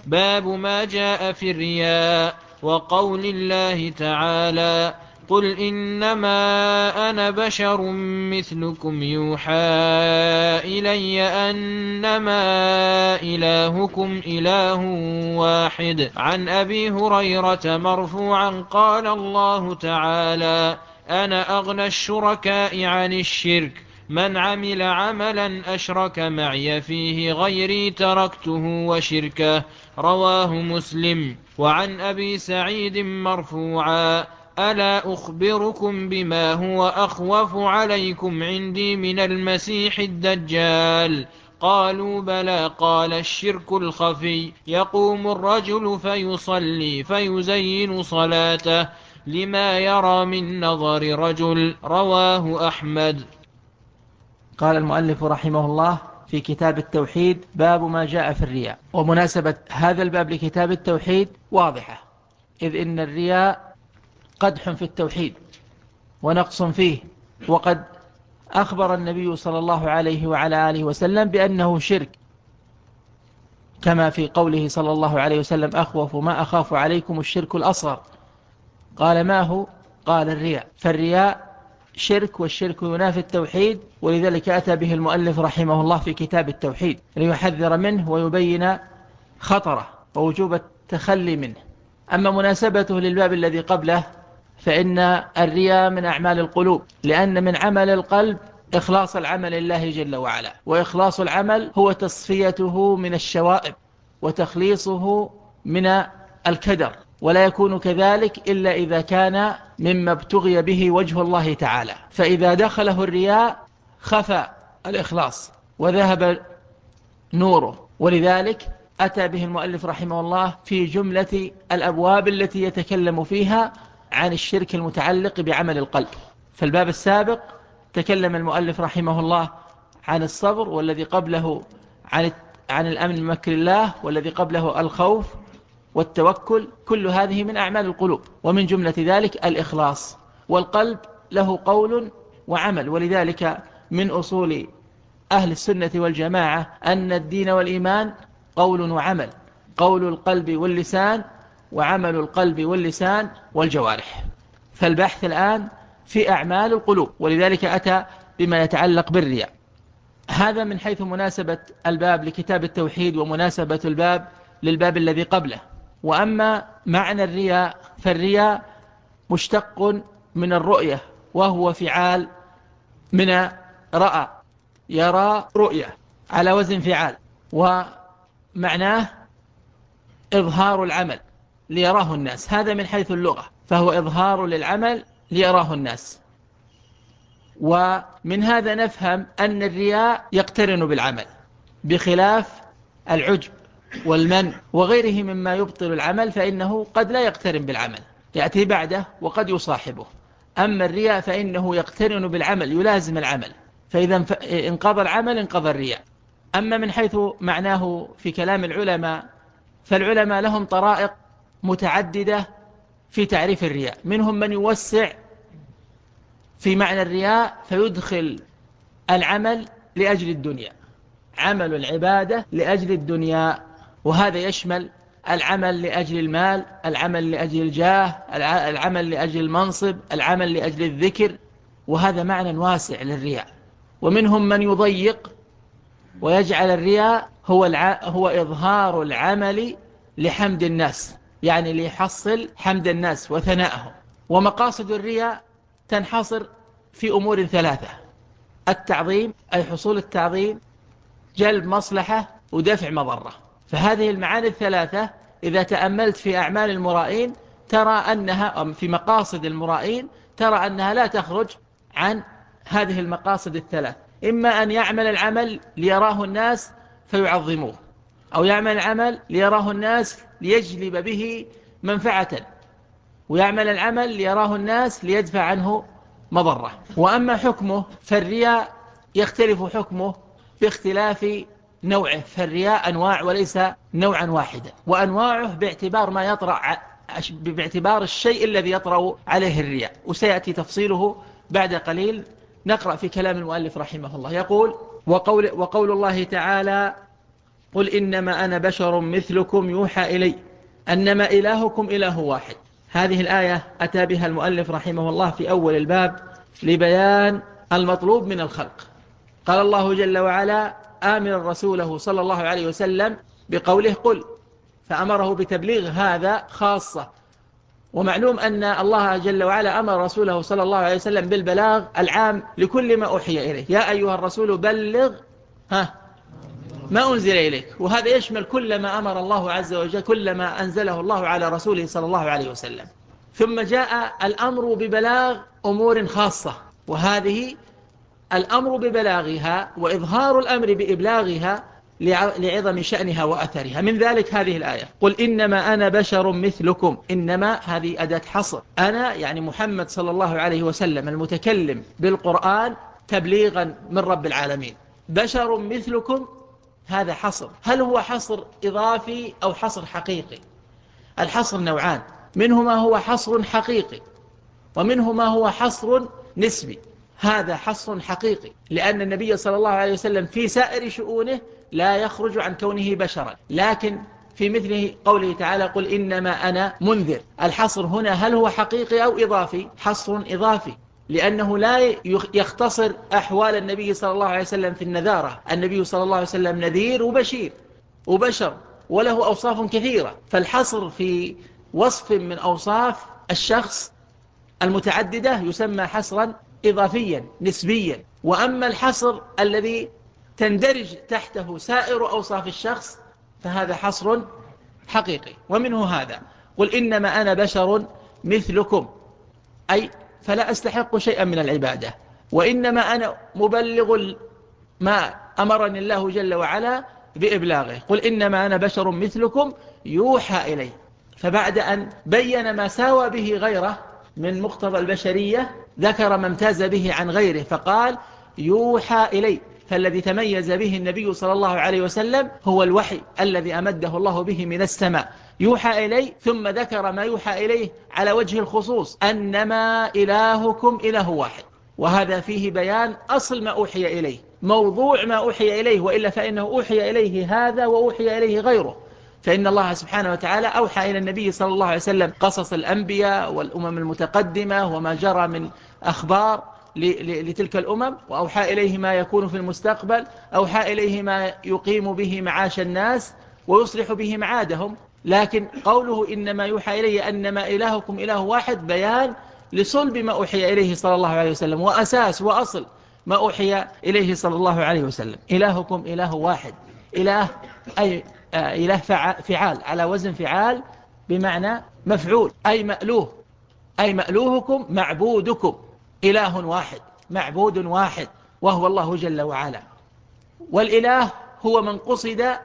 باب ما جاء في الرياء وقول الله تعالى قل إنما أنا بشر مثلكم يوحى إلي أنما إلهكم إله واحد. عن أبي هريرة مرفوعا قال الله تعالى أنا أغنى الشركاء عن الشرك من عمل عملا أشرك معي فيه غيري تركته وشركه. رواه مسلم. وعن أبي سعيد مرفوعا ألا أخبركم بما هو أخوف عليكم عندي من المسيح الدجال؟ قالوا بلى. قال الشرك الخفي يقوم الرجل فيصلي فيزين صلاته لما يرى من نظر رجل. رواه أحمد. قال المؤلف رحمه الله في كتاب التوحيد باب ما جاء في الرياء. ومناسبة هذا الباب لكتاب التوحيد واضحة، إذ إن الرياء قدح في التوحيد ونقص فيه، وقد أخبر النبي صلى الله عليه وعلى آله وسلم بأنه شرك، كما في قوله صلى الله عليه وسلم أخوف ما أخاف عليكم الشرك الأصغر. قال ما هو؟ قال الرياء. فالرياء شرك، والشرك ينافي التوحيد، ولذلك أتى به المؤلف رحمه الله في كتاب التوحيد ليحذر منه ويبين خطره ووجوب التخلي منه. أما مناسبته للباب الذي قبله فإن الرياء من أعمال القلوب، لأن من عمل القلب إخلاص العمل لله جل وعلا، وإخلاص العمل هو تصفيته من الشوائب وتخليصه من الكدر، ولا يكون كذلك إلا إذا كان مما ابتغي به وجه الله تعالى. فإذا دخله الرياء خفى الإخلاص وذهب نوره، ولذلك أتى به المؤلف رحمه الله في جملة الأبواب التي يتكلم فيها عن الشرك المتعلق بعمل القلب. فالباب السابق تكلم المؤلف رحمه الله عن الصبر، والذي قبله عن الأمن من مكر الله، والذي قبله الخوف والتوكل. كل هذه من أعمال القلوب، ومن جملة ذلك الإخلاص. والقلب له قول وعمل، ولذلك من أصول أهل السنة والجماعة أن الدين والإيمان قول وعمل، قول القلب واللسان، وعمل القلب واللسان والجوارح. فالبحث الآن في أعمال القلوب، ولذلك أتى بما يتعلق بالرياء. هذا من حيث مناسبة الباب لكتاب التوحيد ومناسبة الباب للباب الذي قبله. وأما معنى الرياء فالرياء مشتق من الرؤية، وهو فعال من رأى، يرى رؤية على وزن فعال، ومعناه إظهار العمل ليراه الناس. هذا من حيث اللغة، فهو إظهار للعمل ليراه الناس. ومن هذا نفهم أن الرياء يقترن بالعمل، بخلاف العجب والمن وغيره مما يبطل العمل، فإنه قد لا يقترن بالعمل، يأتي بعده وقد يصاحبه. أما الرياء فإنه يقترن بالعمل، يلازم العمل، فإذا انقضى العمل انقضى الرياء. أما من حيث معناه في كلام العلماء، فالعلماء لهم طرائق متعددة في تعريف الرياء. منهم من يوسع في معنى الرياء فيدخل العمل لأجل الدنيا، عمل العبادة لأجل الدنيا، وهذا يشمل العمل لأجل المال، العمل لأجل الجاه، العمل لأجل المنصب، العمل لأجل الذكر، وهذا معنى واسع للرياء. ومنهم من يضيق ويجعل الرياء هو إظهار العمل لحمد الناس، يعني ليحصل حمد الناس وثناءهم. ومقاصد الرياء تنحصر في أمور ثلاثة: التعظيم، أي حصول التعظيم، جلب مصلحة، ودفع مضرة. فهذه المعاني الثلاثة إذا تأملت في أعمال المرائين ترى أنها، في مقاصد المرائين ترى أنها لا تخرج عن هذه المقاصد الثلاث: إما أن يعمل العمل ليراه الناس فيعظموه، أو يعمل العمل ليراه الناس ليجلب به منفعة، ويعمل العمل ليراه الناس ليدفع عنه مضرة. وأما حكمه فالرياء يختلف حكمه باختلاف نوعه، فالرياء أنواع وليس نوعا واحدا، وأنواعه باعتبار ما يطرأ، باعتبار الشيء الذي يطرأ عليه الرياء، وسيأتي تفصيله بعد قليل. نقرأ في كلام المؤلف رحمه الله، يقول: وقول الله تعالى: قل إنما أنا بشر مثلكم يوحى إلي أنما إلهكم إله واحد. هذه الآية أتى بها المؤلف رحمه الله في أول الباب لبيان المطلوب من الخلق. قال الله جل وعلا آمرا رسوله صلى الله عليه وسلم بقوله قل، فأمره بتبليغ هذا خاصة. ومعلوم أن الله جل وعلا أمر رسوله صلى الله عليه وسلم بالبلاغ العام لكل ما أوحي إليه. يا أيها الرسول بلغ ما أنزل إليك، وهذا يشمل كل ما أمر الله عز وجل، كل ما أنزله الله على رسوله صلى الله عليه وسلم. ثم جاء الأمر ببلاغ أمور خاصة، وهذه الأمر ببلاغها وإظهار الأمر بإبلاغها لعظم شأنها وأثرها. من ذلك هذه الآية قل إنما أنا بشر مثلكم. إنما هذه أداة حصر، أنا يعني محمد صلى الله عليه وسلم المتكلم بالقرآن تبليغا من رب العالمين. بشر مثلكم هذا حصر. هل هو حصر إضافي أو حصر حقيقي؟ الحصر نوعان، منه ما هو حصر حقيقي ومنه ما هو حصر نسبي. هذا حصر حقيقي لأن النبي صلى الله عليه وسلم في سائر شؤونه لا يخرج عن كونه بشرا، لكن في مثله قوله تعالى قل إنما أنا منذر. الحصر هنا هل هو حقيقي أو إضافي؟ حصر إضافي، لأنه لا يختصر أحوال النبي صلى الله عليه وسلم في النذارة. النبي صلى الله عليه وسلم نذير وبشير وبشر وله أوصاف كثيرة، فالحصر في وصف من أوصاف الشخص المتعددة يسمى حصرا إضافيا نسبيا. وأما الحصر الذي تندرج تحته سائر أوصاف الشخص فهذا حصر حقيقي. ومنه هذا قل إنما أنا بشر مثلكم، أي فلا أستحق شيئا من العبادة، وإنما أنا مبلغ ما أمرني الله جل وعلا بإبلاغه. قل إنما أنا بشر مثلكم يوحى إلي. فبعد أن بين ما ساوى به غيره من مقتضى البشرية ذكر ما امتاز به عن غيره فقال يوحى إلي. فالذي تميز به النبي صلى الله عليه وسلم هو الوحي الذي أمده الله به من السماء. يوحى إلي، ثم ذكر ما يوحى إليه على وجه الخصوص أنما إلهكم إله واحد. وهذا فيه بيان أصل ما أوحي إليه، موضوع ما أوحي إليه، وإلا فإنه أوحي إليه هذا وأوحي إليه غيره. فإن الله سبحانه وتعالى أوحى إلى النبي صلى الله عليه وسلم قصص الأنبياء والأمم المتقدمة وما جرى من أخبار لتلك الأمم، وأوحى إليه ما يكون في المستقبل، أوحى إليه ما يقيم به معاش الناس ويصلح به معادهم. لكن قوله إنما يوحى إليه أنما إلهكم إله واحد بيان لصلب ما أوحي إليه صلى الله عليه وسلم، وأساس وأصل ما أوحي إليه صلى الله عليه وسلم. إلهكم إله واحد. إله أي إله فعال على وزن فعال بمعنى مفعول، أي مألوه، أي مألوهكم معبودكم. إله واحد، معبود واحد، وهو الله جل وعلا. والإله هو من قصد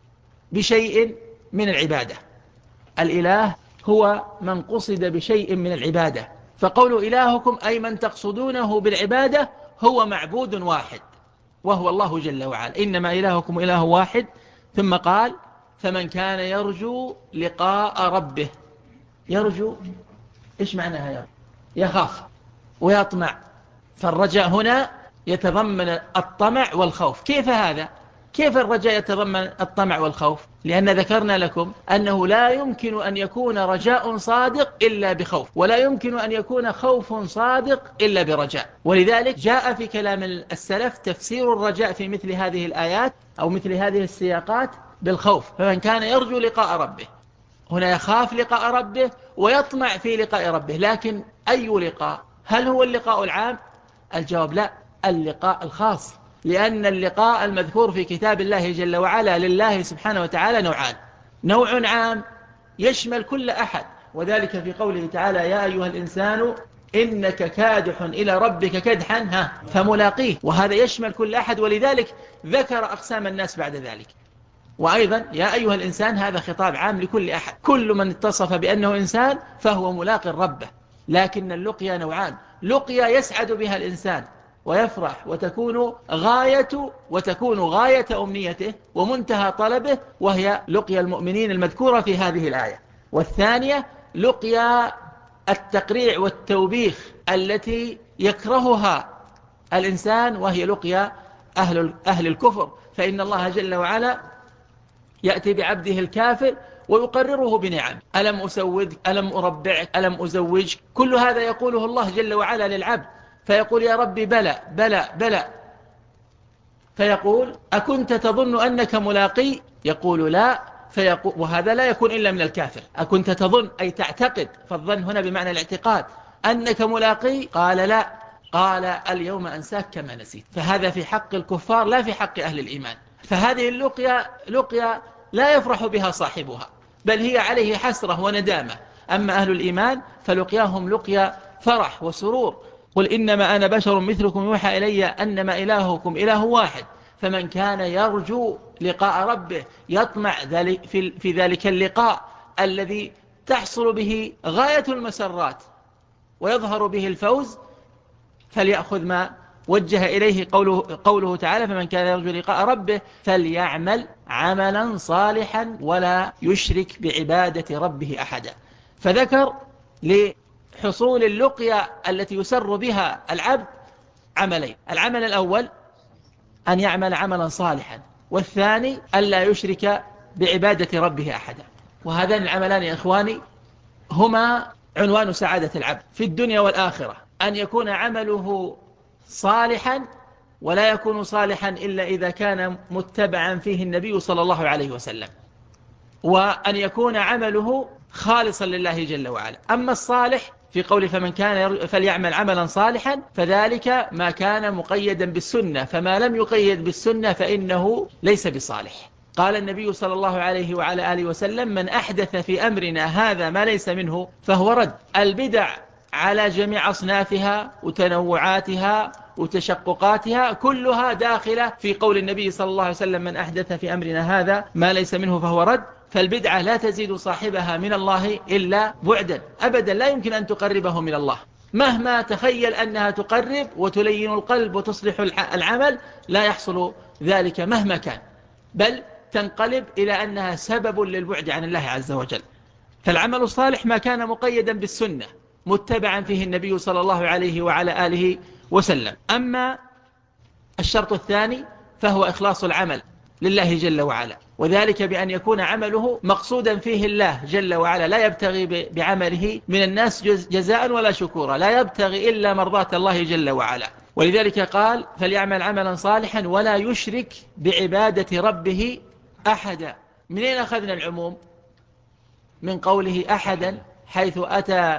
بشيء من العبادة. الإله هو من قصد بشيء من العبادة. فقول إلهكم أي من تقصدونه بالعبادة هو معبود واحد وهو الله جل وعلا. إنما إلهكم إله واحد. ثم قال فمن كان يرجو لقاء ربه. يرجو إيش معناها؟ يرجو يخاف ويطمع. فالرجاء هنا يتضمن الطمع والخوف. كيف هذا؟ كيف الرجاء يتضمن الطمع والخوف؟ لأن ذكرنا لكم أنه لا يمكن أن يكون رجاء صادق إلا بخوف، ولا يمكن أن يكون خوف صادق إلا برجاء. ولذلك جاء في كلام السلف تفسير الرجاء في مثل هذه الآيات أو مثل هذه السياقات بالخوف. فمن كان يرجو لقاء ربه، هنا يخاف لقاء ربه ويطمع في لقاء ربه. لكن أي لقاء؟ هل هو اللقاء العام؟ الجواب لا، اللقاء الخاص. لأن اللقاء المذكور في كتاب الله جل وعلا لله سبحانه وتعالى نوعان: نوع عام يشمل كل أحد، وذلك في قوله تعالى يا أيها الإنسان إنك كادح إلى ربك كدحا فملاقيه، وهذا يشمل كل أحد، ولذلك ذكر أقسام الناس بعد ذلك. وأيضا يا أيها الإنسان هذا خطاب عام لكل أحد، كل من اتصف بأنه إنسان فهو ملاق ربه. لكن اللقيا نوعان: لقيا يسعد بها الإنسان ويفرح وتكون غاية أمنيته ومنتهى طلبه، وهي لقيا المؤمنين المذكورة في هذه الآية. والثانية لقيا التقريع والتوبيخ التي يكرهها الإنسان، وهي لقيا أهل الكفر. فإن الله جل وعلا يأتي بعبده الكافر ويقرره بنعم: ألم أسودك، ألم أربعك، ألم أزوجك. كل هذا يقوله الله جل وعلا للعبد، فيقول يا ربي بلى بلى بلى. فيقول أكنت تظن أنك ملاقي؟ يقول لا. فيقول، وهذا لا يكون إلا من الكافر: أكنت تظن أي تعتقد، فالظن هنا بمعنى الاعتقاد، أنك ملاقي؟ قال لا. قال اليوم أنساك كما نسيت. فهذا في حق الكفار لا في حق أهل الإيمان. فهذه لقيا لا يفرح بها صاحبها، بل هي عليه حسرة وندامة. أما أهل الإيمان فلقياهم لقيا فرح وسرور. قل إنما أنا بشر مثلكم يوحى إلي أنما إلهكم إله واحد، فمن كان يرجو لقاء ربه يطمع في ذلك اللقاء الذي تحصل به غاية المسرات ويظهر به الفوز، فليأخذ ما وجه إليه قوله تعالى: فمن كان يرجو لقاء ربه فليعمل عملا صالحا ولا يشرك بعبادة ربه أحدا. فذكر لحصول اللقيا التي يسر بها العبد عملين: العمل الأول أن يعمل عملا صالحا، والثاني ألا يشرك بعبادة ربه أحدا. وهذان العملان يا إخواني هما عنوان سعادة العبد في الدنيا والآخرة: أن يكون عمله صالحا، ولا يكون صالحا إلا إذا كان متبعا فيه النبي صلى الله عليه وسلم، وأن يكون عمله خالصا لله جل وعلا. أما الصالح في قول فمن كان فليعمل عملا صالحا، فذلك ما كان مقيدا بالسنة، فما لم يقيد بالسنة فإنه ليس بصالح. قال النبي صلى الله عليه وعلى آله وسلم: من أحدث في أمرنا هذا ما ليس منه فهو رد. البدع على جميع أصنافها وتنوعاتها وتشققاتها كلها داخلة في قول النبي صلى الله عليه وسلم: من أحدث في أمرنا هذا ما ليس منه فهو رد. فالبدعة لا تزيد صاحبها من الله إلا بعدا، أبدا لا يمكن أن تقربه من الله، مهما تخيل أنها تقرب وتلين القلب وتصلح العمل، لا يحصل ذلك مهما كان، بل تنقلب إلى أنها سبب للبعد عن الله عز وجل. فالعمل الصالح ما كان مقيدا بالسنة متبعا فيه النبي صلى الله عليه وعلى آله وسلم. أما الشرط الثاني فهو إخلاص العمل لله جل وعلا، وذلك بأن يكون عمله مقصودا فيه الله جل وعلا، لا يبتغي بعمله من الناس جزاء ولا شكورا، لا يبتغي إلا مرضاة الله جل وعلا. ولذلك قال: فليعمل عملا صالحا ولا يشرك بعبادة ربه أحدا. منين أخذنا العموم؟ من قوله أحدا، حيث أتى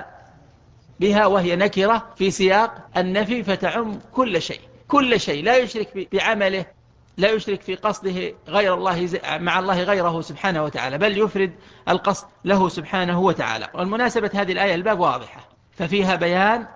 بها وهي نكرة في سياق النفي، فتعم كل شيء، كل شيء لا يشرك بعمله، لا يشرك في قصده غير الله مع الله غيره سبحانه وتعالى، بل يفرد القصد له سبحانه وتعالى. والمناسبة هذه الآية الباب واضحة، ففيها بيان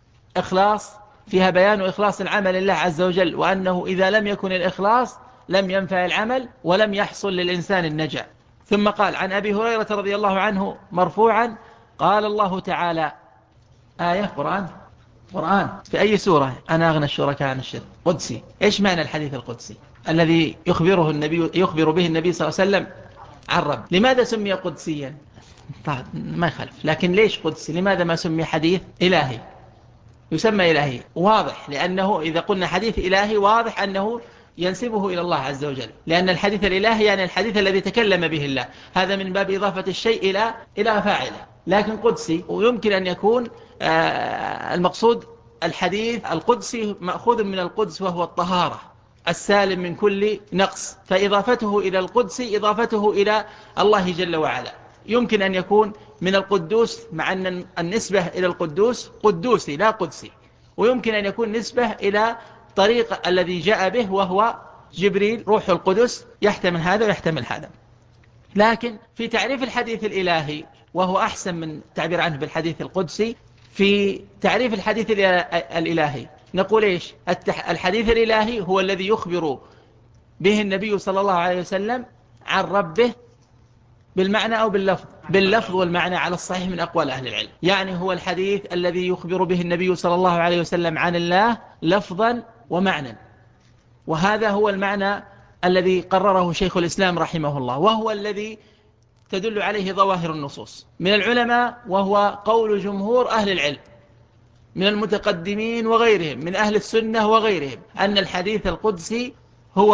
إخلاص العمل لله عز وجل، وأنه إذا لم يكن الإخلاص لم ينفع العمل ولم يحصل للإنسان النجاة. ثم قال: عن أبي هريرة رضي الله عنه مرفوعا قال الله تعالى: آية قرآن في أي سورة؟ أنا أغنى الشركاء عن الشرك. قدسي. إيش معنى الحديث القدسي الذي يخبر به النبي صلى الله عليه وسلم عن رب؟ لماذا سمي قدسيا؟ طيب ما يخالف، لكن ليش قدسي؟ لماذا ما سمي حديث إلهي؟ يسمى إلهي واضح، لأنه إذا قلنا حديث إلهي واضح أنه ينسبه إلى الله عز وجل، لأن الحديث الإلهي يعني الحديث الذي تكلم به الله، هذا من باب إضافة الشيء إلى فاعله. لكن قدسي، ويمكن أن يكون المقصود الحديث القدسي مأخوذ من القدس، وهو الطهارة السالم من كل نقص، فإضافته إلى القدس إضافته إلى الله جل وعلا. يمكن أن يكون من القدوس، مع أن النسبة إلى القدوس قدوسي لا قدسي، ويمكن أن يكون نسبة إلى طريق الذي جاء به وهو جبريل روح القدس، يحتمل هذا ويحتمل هذا. لكن في تعريف الحديث الإلهي، وهو أحسن من تعبير عنه بالحديث القدسي، في تعريف الحديث الإلهي نقول إيش؟ الحديث الإلهي هو الذي يخبر به النبي صلى الله عليه وسلم عن ربه بالمعنى أو باللفظ والمعنى على الصحيح من أقوال أهل العلم. يعني هو الحديث الذي يخبر به النبي صلى الله عليه وسلم عن الله لفظا ومعنى، وهذا هو المعنى الذي قرره شيخ الإسلام رحمه الله، وهو الذي تدل عليه ظواهر النصوص من العلماء، وهو قول جمهور أهل العلم من المتقدمين وغيرهم من أهل السنة وغيرهم، أن الحديث القدسي هو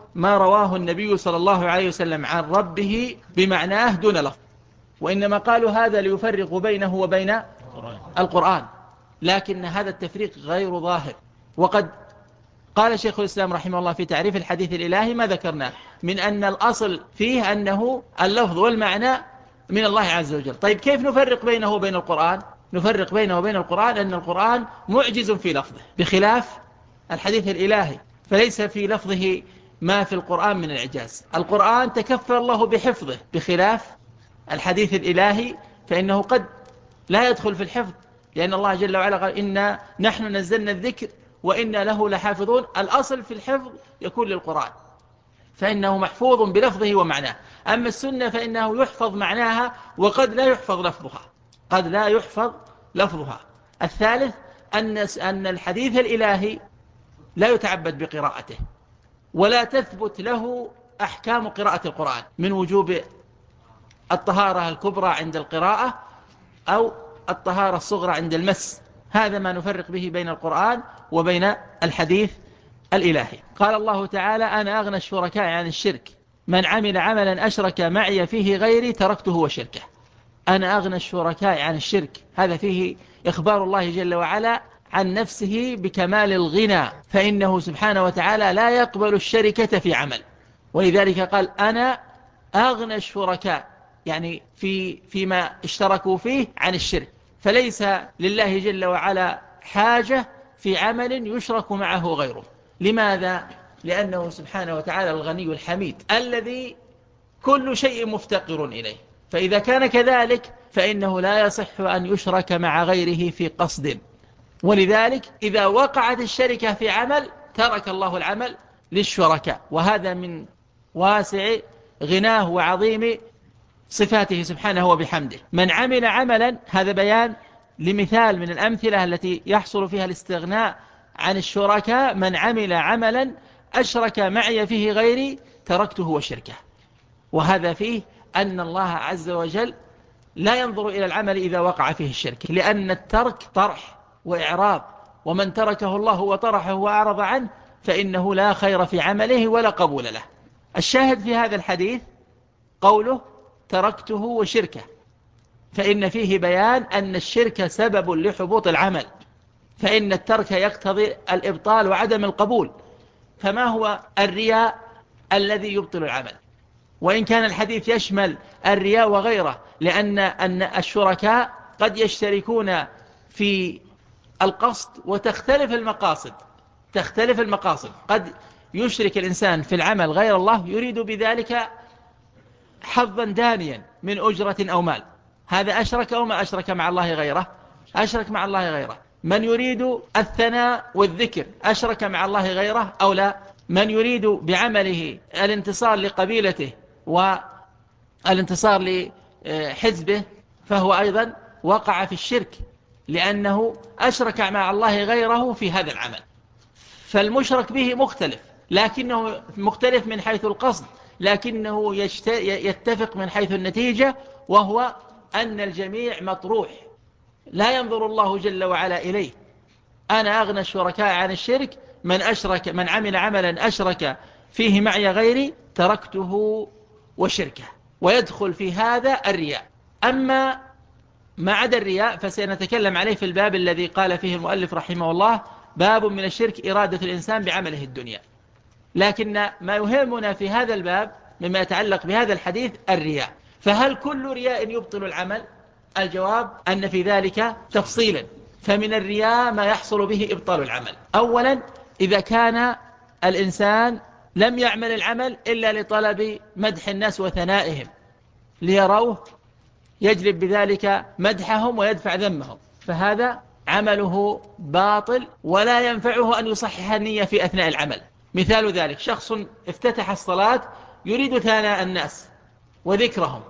ما رواه النبي صلى الله عليه وسلم عن ربه بمعناه دون لفظ، وإنما قالوا هذا ليفرق بينه وبين القرآن، لكن هذا التفريق غير ظاهر. وقد قال شيخ الإسلام رحمه الله في تعريف الحديث الإلهي ما ذكرناه من أن الأصل فيه أنه اللفظ والمعنى من الله عز وجل. طيب كيف نفرق بينه وبين القرآن؟ نفرق بينه وبين القرآن أن القرآن معجز في لفظه بخلاف الحديث الإلهي، فليس في لفظه ما في القرآن من الإعجاز. القرآن تكفل الله بحفظه بخلاف الحديث الإلهي، فإنه قد لا يدخل في الحفظ، لأن الله جل وعلا قال إنا نحن نزلنا الذكر وإنا له لحافظون. الأصل في الحفظ يكون للقرآن، فإنه محفوظ بلفظه ومعناه. أما السنة فإنه يحفظ معناها وقد لا يحفظ لفظها، قد لا يحفظ لفظها. الثالث أن الحديث الإلهي لا يتعبد بقراءته، ولا تثبت له أحكام قراءة القرآن من وجوب الطهارة الكبرى عند القراءة أو الطهارة الصغرى عند المس. هذا ما نفرق به بين القرآن وبين الحديث الإلهي. قال الله تعالى أنا أغنى الشركاء عن الشرك من عمل عملا أشرك معي فيه غيري تركته وشركه. أنا أغنى الشركاء عن الشرك، هذا فيه إخبار الله جل وعلا عن نفسه بكمال الغنى، فإنه سبحانه وتعالى لا يقبل الشركة في عمل، ولذلك قال أنا أغنى الشركاء، يعني فيما اشتركوا فيه عن الشرك. فليس لله جل وعلا حاجة في عمل يشرك معه غيره. لماذا؟ لأنه سبحانه وتعالى الغني الحميد الذي كل شيء مفتقر إليه، فإذا كان كذلك فإنه لا يصح أن يشرك مع غيره في قصد. ولذلك إذا وقعت الشركة في عمل ترك الله العمل للشركاء، وهذا من واسع غناه وعظيم صفاته سبحانه وبحمده. من عمل عملا، هذا بيان لمثال من الأمثلة التي يحصل فيها الاستغناء عن الشركاء. من عمل عملا أشرك معي فيه غيري تركته وشركه. وهذا فيه أن الله عز وجل لا ينظر إلى العمل إذا وقع فيه الشرك، لأن الترك طرح وإعراض، ومن تركه الله وطرحه وأعرض عنه فإنه لا خير في عمله ولا قبول له. الشاهد في هذا الحديث قوله تركته وشركه، فإن فيه بيان أن الشرك سبب لحبوط العمل، فإن الترك يقتضي الإبطال وعدم القبول. فما هو الرياء الذي يبطل العمل؟ وإن كان الحديث يشمل الرياء وغيره، لأن الشركاء قد يشتركون في القصد وتختلف المقاصد. تختلف المقاصد، قد يشرك الإنسان في العمل غير الله يريد بذلك حظا دانيا من أجرة أو مال، هذا أشرك أو ما أشرك مع الله غيره؟ أشرك مع الله غيره. من يريد الثناء والذكر أشرك مع الله غيره أو لا؟ من يريد بعمله الانتصار لقبيلته والانتصار لحزبه فهو أيضا وقع في الشرك، لأنه أشرك مع الله غيره في هذا العمل. فالمشرك به مختلف، لكنه مختلف من حيث القصد، لكنه يتفق من حيث النتيجة، وهو أن الجميع مطروح لا ينظر الله جل وعلا إليه. أنا أغنى الشركاء عن الشرك من عمل عملا أشرك فيه معي غيري تركته وشركه. ويدخل في هذا الرياء. أما ما عدا الرياء فسنتكلم عليه في الباب الذي قال فيه المؤلف رحمه الله باب من الشرك إرادة الإنسان بعمله الدنيا. لكن ما يهمنا في هذا الباب مما يتعلق بهذا الحديث الرياء. فهل كل رياء يبطل العمل؟ الجواب أن في ذلك تفصيلا. فمن الرياء ما يحصل به إبطال العمل. أولا إذا كان الإنسان لم يعمل العمل إلا لطلب مدح الناس وثنائهم ليروه، يجلب بذلك مدحهم ويدفع ذمهم، فهذا عمله باطل ولا ينفعه أن يصحح النية في أثناء العمل. مثال ذلك شخص افتتح الصلاة يريد ثناء الناس وذكرهم،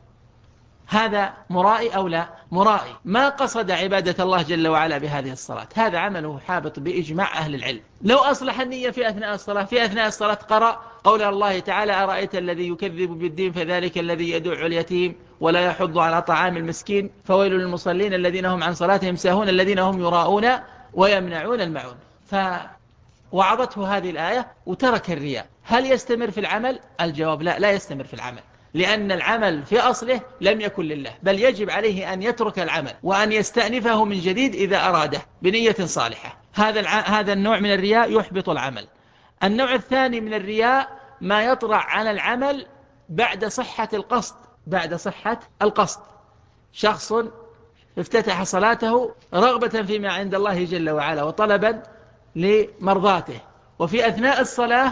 هذا مرائي أو لا؟ مرائي، ما قصد عبادة الله جل وعلا بهذه الصلاة، هذا عمله حابط بإجماع أهل العلم. لو أصلح النية في أثناء الصلاة قرأ قول الله تعالى أرأيت الذي يكذب بالدين فذلك الذي يدع اليتيم ولا يحض على طعام المسكين فويل للمصلين الذين هم عن صلاتهم ساهون الذين هم يراءون ويمنعون الماعون. وعظته هذه الآية وترك الرياء، هل يستمر في العمل؟ الجواب لا، لا يستمر في العمل، لأن العمل في أصله لم يكن لله، بل يجب عليه أن يترك العمل وأن يستأنفه من جديد إذا أراده بنية صالحة. هذا النوع من الرياء يحبط العمل. النوع الثاني من الرياء ما يطرأ على العمل بعد صحة القصد. بعد صحة القصد، شخص افتتح صلاته رغبة فيما عند الله جل وعلا وطلبا لمرضاته، وفي أثناء الصلاة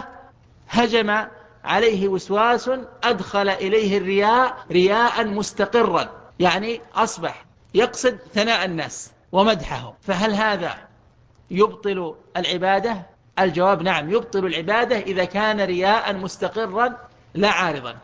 هجم عليه وسواس أدخل إليه الرياء رياء مستقرا، يعني أصبح يقصد ثناء الناس ومدحهم، فهل هذا يبطل العبادة؟ الجواب نعم، يبطل العبادة إذا كان رياء مستقرا لا عارضا.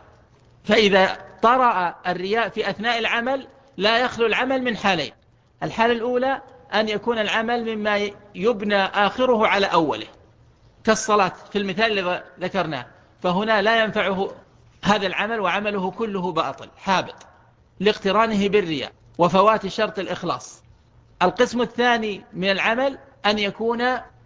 فإذا طرأ الرياء في أثناء العمل لا يخلو العمل من حالين: الحالة الأولى أن يكون العمل مما يبنى آخره على أوله، كالصلاة في المثال الذي ذكرناه، فهنا لا ينفعه هذا العمل وعمله كله باطل حابط لاقترانه بالرياء وفوات شرط الإخلاص. القسم الثاني من العمل أن يكون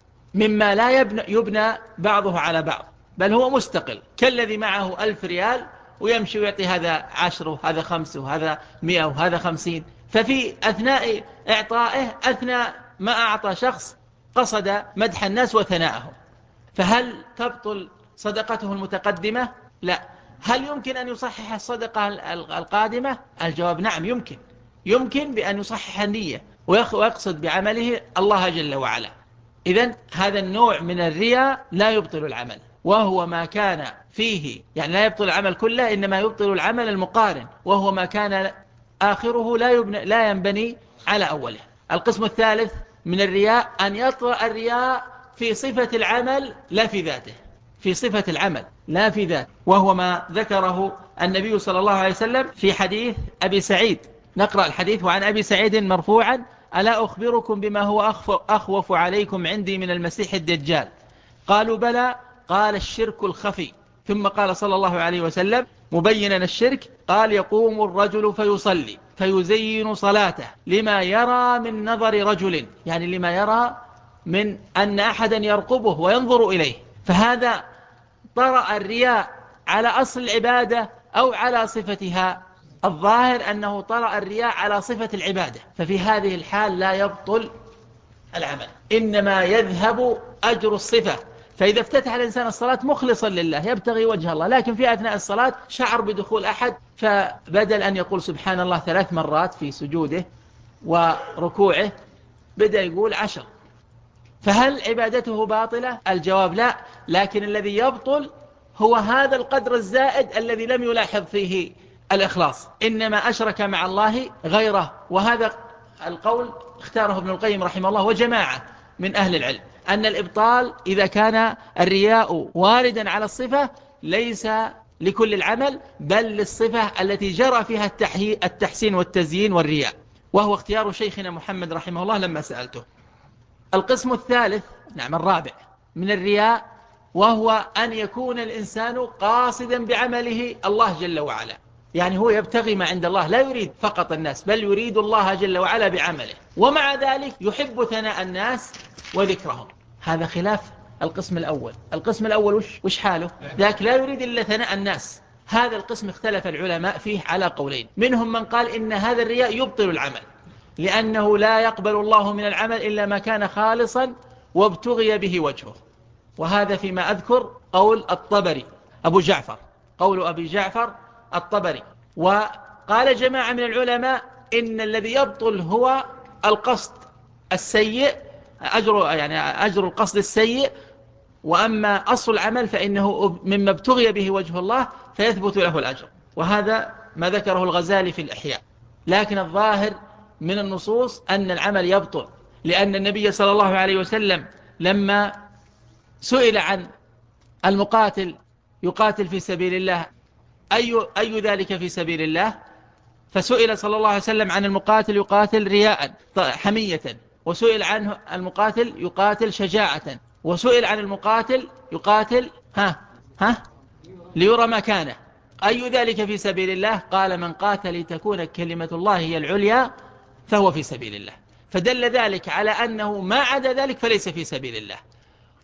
مما لا يبنى بعضه على بعض، بل هو مستقل، كالذي معه 1000 ريال ويمشي ويعطي هذا 10 وهذا 5 وهذا 100 وهذا 50، ففي أثناء إعطائه أثناء ما أعطى شخص قصد مدح الناس وثناءهم، فهل تبطل صدقته المتقدمة؟ لا. هل يمكن أن يصحح الصدقة القادمة؟ الجواب نعم، يمكن بأن يصحح النية ويقصد بعمله الله جل وعلا. إذن هذا النوع من الرياء لا يبطل العمل، وهو ما كان فيه، يعني لا يبطل العمل كله، إنما يبطل العمل المقارن، وهو ما كان آخره لا ينبني على أوله. القسم الثالث من الرياء أن يطرأ الرياء في صفة العمل لا في ذاته، في صفة العمل لا في ذاته، وهو ما ذكره النبي صلى الله عليه وسلم في حديث أبي سعيد. نقرأ الحديث: وعن أبي سعيد مرفوعا: ألا أخبركم بما هو أخوف عليكم عندي من المسيح الدجال؟ قالوا بلى. قال: الشرك الخفي. ثم قال صلى الله عليه وسلم مبينا الشرك: قال: يقوم الرجل فيصلي فيزين صلاته لما يرى من نظر رجل، يعني لما يرى من أن أحدا يرقبه وينظر إليه. فهذا طرأ الرياء على أصل العبادة أو على صفتها؟ الظاهر أنه طرأ الرياء على صفة العبادة، ففي هذه الحال لا يبطل العمل، إنما يذهب أجر الصفة. فإذا افتتح الإنسان الصلاة مخلصا لله يبتغي وجه الله، لكن في أثناء الصلاة شعر بدخول أحد، فبدل أن يقول سبحان الله 3 مرات في سجوده وركوعه بدأ يقول 10، فهل عبادته باطلة؟ الجواب لا، لكن الذي يبطل هو هذا القدر الزائد الذي لم يلاحظ فيه الإخلاص، إنما أشرك مع الله غيره. وهذا القول اختاره ابن القيم رحمه الله وجماعة من أهل العلم، أن الإبطال إذا كان الرياء واردا على الصفة ليس لكل العمل، بل للصفة التي جرى فيها التحسين والتزيين والرياء، وهو اختيار شيخنا محمد رحمه الله لما سألته. القسم الثالث، نعم الرابع، من الرياء، وهو أن يكون الإنسان قاصدا بعمله الله جل وعلا، يعني هو يبتغي ما عند الله، لا يريد فقط الناس، بل يريد الله جل وعلا بعمله، ومع ذلك يحب ثناء الناس وذكرهم. هذا خلاف القسم الأول. القسم الأول وش حاله؟ ذاك لا يريد إلا ثناء الناس. هذا القسم اختلف العلماء فيه على قولين، منهم من قال إن هذا الرياء يبطل العمل، لأنه لا يقبل الله من العمل إلا ما كان خالصا وابتغي به وجهه، وهذا فيما أذكر قول الطبري أبو جعفر، قول أبي جعفر الطبري. وقال جماعة من العلماء إن الذي يبطل هو القصد السيء، أجر القصد السيء، وأما أصل العمل فإنه مما ابتغي به وجه الله فيثبت له الأجر، وهذا ما ذكره الغزالي في الإحياء. لكن الظاهر من النصوص أن العمل يبطل، لأن النبي صلى الله عليه وسلم لما سئل عن المقاتل يقاتل في سبيل الله أي ذلك في سبيل الله، فسئل صلى الله عليه وسلم عن المقاتل يقاتل رياء حمية، وسئل عنه المقاتل يقاتل شجاعة، وسئل عن المقاتل يقاتل ليرى مكانه، أي ذلك في سبيل الله؟ قال: من قاتل لتكون كلمة الله هي العليا فهو في سبيل الله. فدل ذلك على أنه ما عدا ذلك فليس في سبيل الله.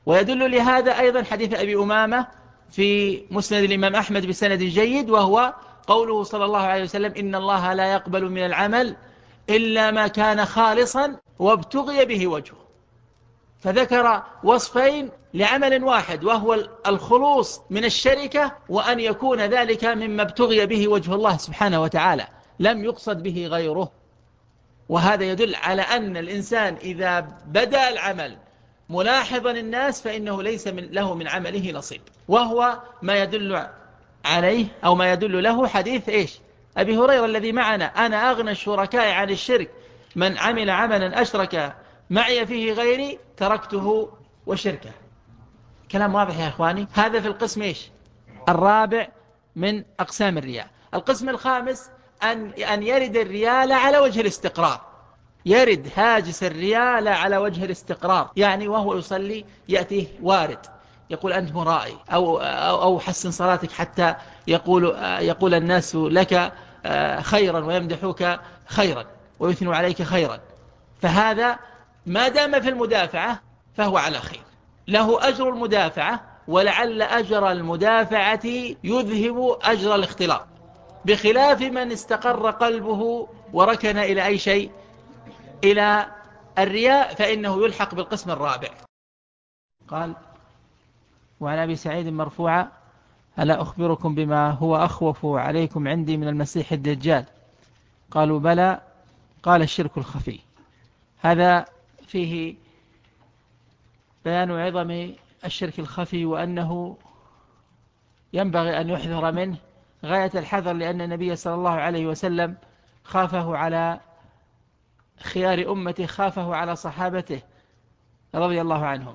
ويدل لهذا أيضا حديث أبي أمامة في مسند الإمام أحمد بسند جيد، وهو قوله صلى الله عليه وسلم: إن الله لا يقبل من العمل إلا ما كان خالصا وابتغي به وجهه. فذكر وصفين لعمل واحد، وهو الخلوص من الشركة، وأن يكون ذلك مما ابتغي به وجه الله سبحانه وتعالى، لم يقصد به غيره. وهذا يدل على أن الإنسان إذا بدأ العمل ملاحظا الناس فإنه ليس له من عمله نصيب، وهو ما يدل عليه أو ما يدل له حديث أبي هريرة الذي معنا: أنا أغنى الشركاء عن الشرك، من عمل عملا أشرك معي فيه غيري تركته وشركه. كلام واضح يا إخواني. هذا في القسم الرابع من أقسام الرياء. القسم الخامس أن يرد الرياء على وجه الاستقرار، يرد هاجس الرياء على وجه الاستقرار، يعني وهو يصلي يأتيه وارد يقول: أنت مرائي، أو حسن صلاتك، حتى يقول الناس لك خيرا ويمدحوك خيرا ويثنوا عليك خيرا. فهذا ما دام في المدافعة فهو على خير، له أجر المدافعة، ولعل أجر المدافعة يذهب أجر الاختلاط، بخلاف من استقر قلبه وركن إلى أي شيء، إلى الرياء، فإنه يلحق بالقسم الرابع. قال: وعن أبي سعيد مرفوعا: ألا أخبركم بما هو أخوف عليكم عندي من المسيح الدجال؟ قالوا: بلى. قال: الشرك الخفي. هذا فيه بيان عظم الشرك الخفي، وأنه ينبغي أن يحذر منه غاية الحذر، لأن النبي صلى الله عليه وسلم خافه على خيار أمته، خافه على صحابته رضي الله عنهم.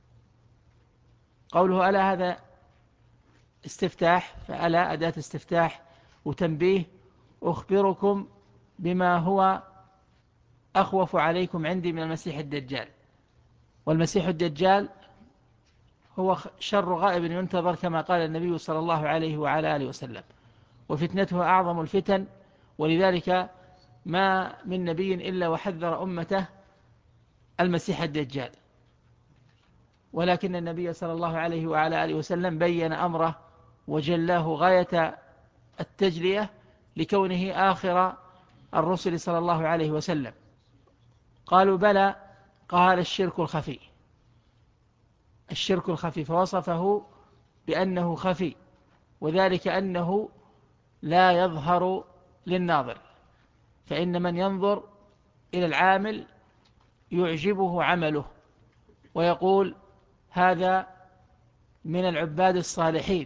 قوله ألا هذا استفتاح، فألا أداة استفتاح وتنبيه. أخبركم بما هو أخوف عليكم عندي من المسيح الدجال. والمسيح الدجال هو شر غائب ينتظر، كما قال النبي صلى الله عليه وعلى آله وسلم: وفتنته أعظم الفتن. ولذلك ما من نبي إلا وحذر أمته المسيح الدجال، ولكن النبي صلى الله عليه وعلى آله وسلم بين أمره وجلاه غاية التجلية، لكونه آخر الرسل صلى الله عليه وسلم. قالوا: بلى. قال: الشرك الخفي. الشرك الخفي، فوصفه بأنه خفي، وذلك أنه لا يظهر للناظر، فإن من ينظر إلى العامل يعجبه عمله ويقول: هذا من العباد الصالحين،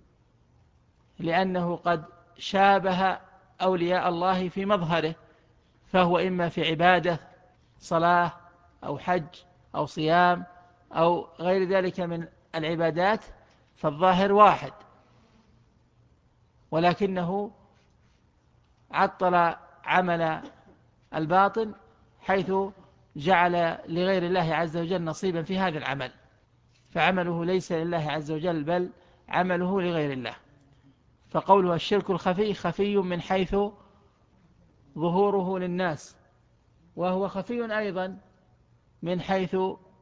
لأنه قد شابه أولياء الله في مظهره، فهو إما في عبادة صلاة أو حج أو صيام أو غير ذلك من العبادات، فالظاهر واحد، ولكنه عطل عمل الباطن، حيث جعل لغير الله عز وجل نصيبا في هذا العمل، فعمله ليس لله عز وجل، بل عمله لغير الله. فقوله الشرك الخفي، خفي من حيث ظهوره للناس، وهو خفي أيضا من حيث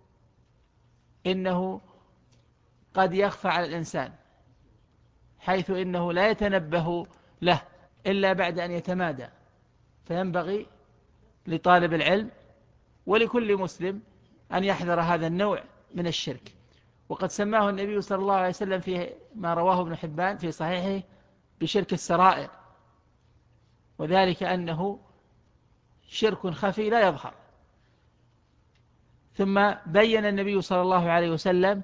إنه قد يخفى على الإنسان، حيث إنه لا يتنبه له إلا بعد أن يتمادى. فينبغي لطالب العلم ولكل مسلم أن يحذر هذا النوع من الشرك. وقد سماه النبي صلى الله عليه وسلم في ما رواه ابن حبان في صحيحه بشرك السرائر، وذلك أنه شرك خفي لا يظهر. ثم بين النبي صلى الله عليه وسلم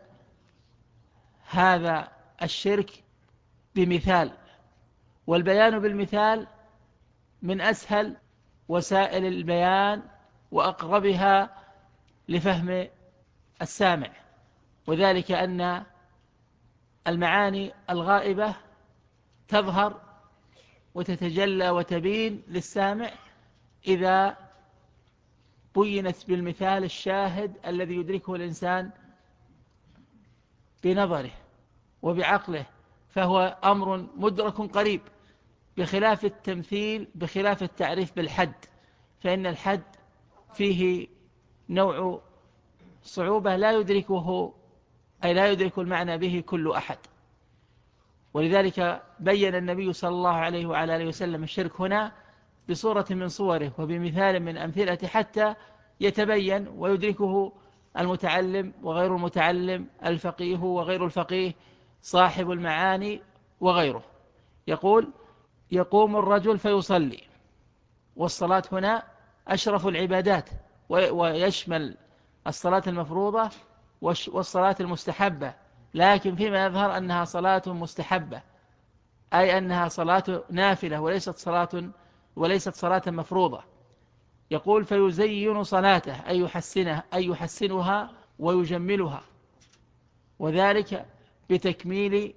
هذا الشرك بمثال، والبيان بالمثال من أسهل وسائل البيان وأقربها لفهم السامع، وذلك أن المعاني الغائبة تظهر وتتجلى وتبين للسامع إذا بينت بالمثال الشاهد الذي يدركه الإنسان بنظره وبعقله، فهو أمر مدرك قريب، بخلاف التمثيل، بخلاف التعريف بالحد، فإن الحد فيه نوع صعوبة لا يدركه أي لا يدرك المعنى به كل أحد. ولذلك بين النبي صلى الله عليه وعلى آله وسلم الشرك هنا بصورة من صوره وبمثال من أمثلة حتى يتبين ويدركه المتعلم وغير المتعلم، الفقيه وغير الفقيه، صاحب المعاني وغيره. يقول: يقوم الرجل فيصلي، والصلاة هنا أشرف العبادات، ويشمل الصلاة المفروضة والصلاة المستحبة، لكن فيما يظهر أنها صلاة مستحبة، أي أنها صلاة نافلة وليست صلاة مفروضة. يقول: فيزين صلاته، أي يحسنها ويجملها، وذلك بتكميل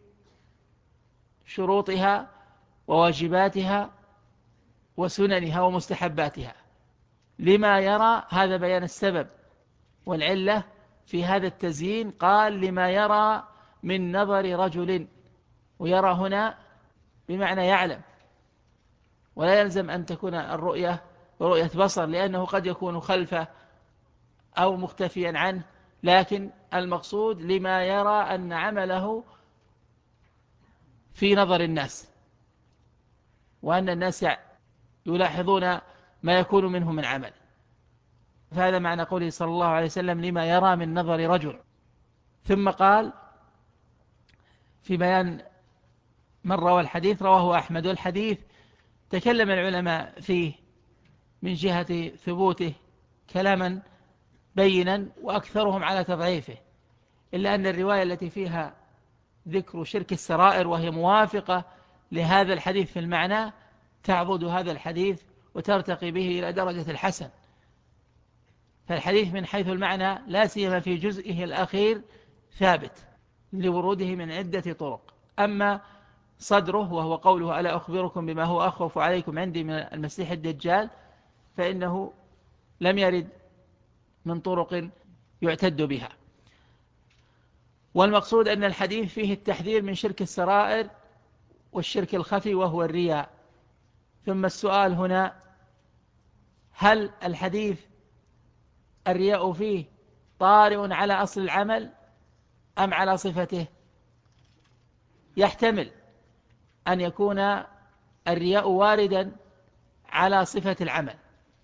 شروطها وواجباتها وسننها ومستحباتها، لما يرى، هذا بيان السبب والعلة في هذا التزيين، قال: لما يرى من نظر رجل، ويرى هنا بمعنى يعلم، ولا يلزم أن تكون الرؤية رؤية بصر، لأنه قد يكون خلفه أو مختفيا عنه، لكن المقصود لما يرى أن عمله في نظر الناس، وأن الناس يلاحظون ما يكون منه من عمل. فهذا معنى قوله صلى الله عليه وسلم: لما يرى من نظر رجل. ثم قال في بيان من روى الحديث: رواه أحمد. والحديث تكلم العلماء فيه من جهة ثبوته كلاما بينا، وأكثرهم على تضعيفه، إلا أن الرواية التي فيها ذكر شرك السرائر وهي موافقة لهذا الحديث في المعنى تعضد هذا الحديث وترتقي به إلى درجة الحسن. فالحديث من حيث المعنى لا سيما في جزئه الأخير ثابت لوروده من عدة طرق. أما صدره وهو قوله: ألا أخبركم بما هو أخوف عليكم عندي من المسيح الدجال، فإنه لم يرد من طرق يعتد بها. والمقصود أن الحديث فيه التحذير من شرك السرائر والشرك الخفي وهو الرياء. ثم السؤال هنا: هل الحديث الرياء فيه طارئ على أصل العمل أم على صفته؟ يحتمل أن يكون الرياء واردا على صفة العمل.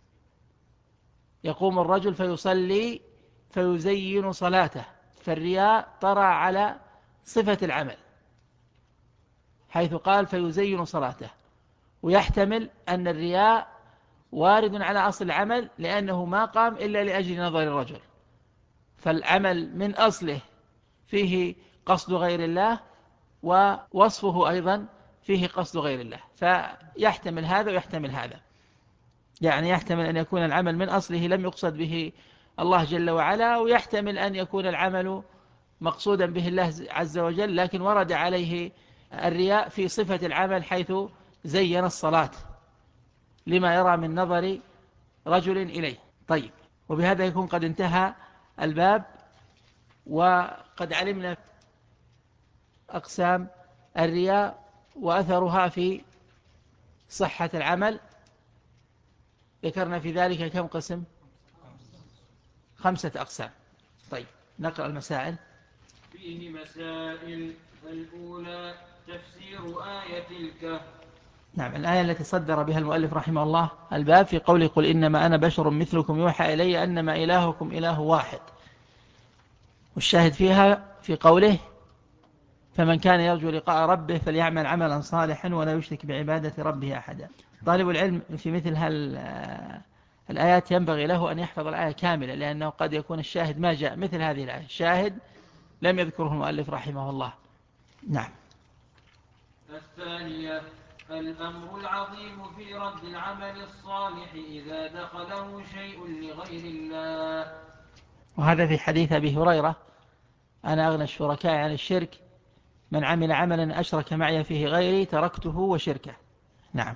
يقوم الرجل فيصلي فيزين صلاته، فالرياء طرأ على صفة العمل حيث قال: فيزين صلاته. ويحتمل أن الرياء وارد على أصل العمل لأنه ما قام إلا لأجل نظر الرجل، فالعمل من أصله فيه قصد غير الله، ووصفه أيضا فيه قصد غير الله، فيحتمل هذا ويحتمل هذا. يعني يحتمل أن يكون العمل من أصله لم يقصد به الله جل وعلا، ويحتمل أن يكون العمل مقصودا به الله عز وجل، لكن ورد عليه الرياء في صفة العمل حيث زين الصلاة لما يرى من نظر رجل إليه. طيب، وبهذا يكون قد انتهى الباب، وقد علمنا أقسام الرياء وأثرها في صحة العمل. ذكرنا في ذلك كم قسم؟ 5 أقسام. طيب، نقرأ المسائل. فيه مسائل. الأولى: تفسير آية الكهف. نعم، الآية التي صدر بها المؤلف رحمه الله الباب في قوله: قل إنما أنا بشر مثلكم يوحى إلي أنما إلهكم إله واحد. والشاهد فيها في قوله: فمن كان يرجو لقاء ربه فليعمل عملا صالحا ولا يشرك بعبادة ربه أحدا. طالب العلم في مثل الآيات ينبغي له أن يحفظ الآية كاملة، لأنه قد يكون الشاهد ما جاء مثل هذه الآية، الشاهد لم يذكره المؤلف رحمه الله. نعم. الثانية: الأمر العظيم في رد العمل الصالح إذا دخله شيء لغير الله. وهذا في حديث أبي هريرة: أنا أغنى الشركاء عن الشرك، من عمل عملا أشرك معي فيه غيري تركته وشركه. نعم.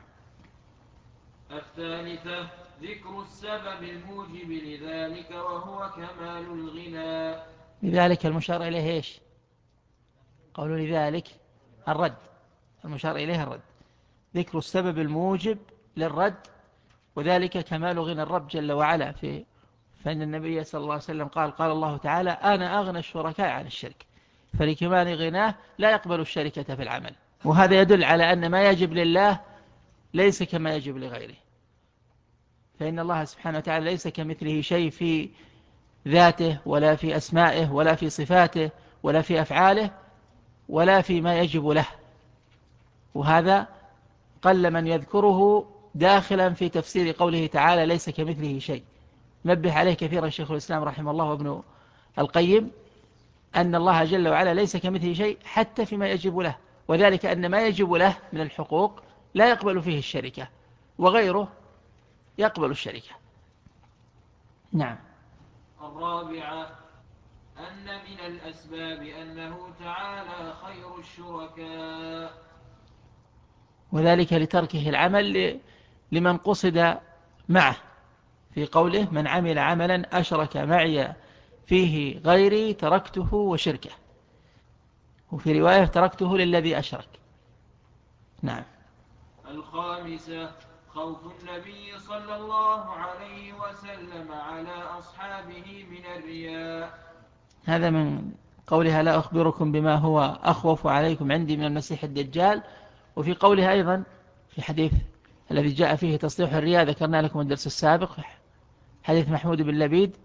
الثالثة: ذكر السبب الموجب لذلك وهو كمال الغنى. لذلك المشار إليه إيش؟ قولوا لذلك الرد، المشار إليه الرد، ذكر السبب الموجب للرد، وذلك كمال غنى الرب جل وعلا. فإن النبي صلى الله عليه وسلم قال الله تعالى: أنا أغنى الشركاء عن الشرك. فلكمال غناه لا يقبل الشركة في العمل. وهذا يدل على أن ما يجب لله ليس كما يجب لغيره، فإن الله سبحانه وتعالى ليس كمثله شيء في ذاته ولا في أسمائه ولا في صفاته ولا في أفعاله ولا في ما يجب له، وهذا قل من يذكره داخلا في تفسير قوله تعالى ليس كمثله شيء. نبه عليه كثيرا شيخ الإسلام رحمه الله وابن القيم أن الله جل وعلا ليس كمثله شيء حتى فيما يجب له، وذلك أن ما يجب له من الحقوق لا يقبل فيه الشركة، وغيره يقبل الشركة. نعم. الرابعة أن من الأسباب أنه تعالى خير الشركاء، وذلك لتركه العمل لمن قصد معه في قوله من عمل عملا أشرك معي فيه غيري تركته وشركه، وفي رواية تركته للذي أشرك. نعم. الخامسة خوف النبي صلى الله عليه وسلم على أصحابه من الرياء. هذا من قولها لا أخبركم بما هو أخوف عليكم عندي من المسيح الدجال، وفي قولها أيضا في حديث الذي جاء فيه تصريح الرياء ذكرنا لكم الدرس السابق، حديث محمود بن لبيد،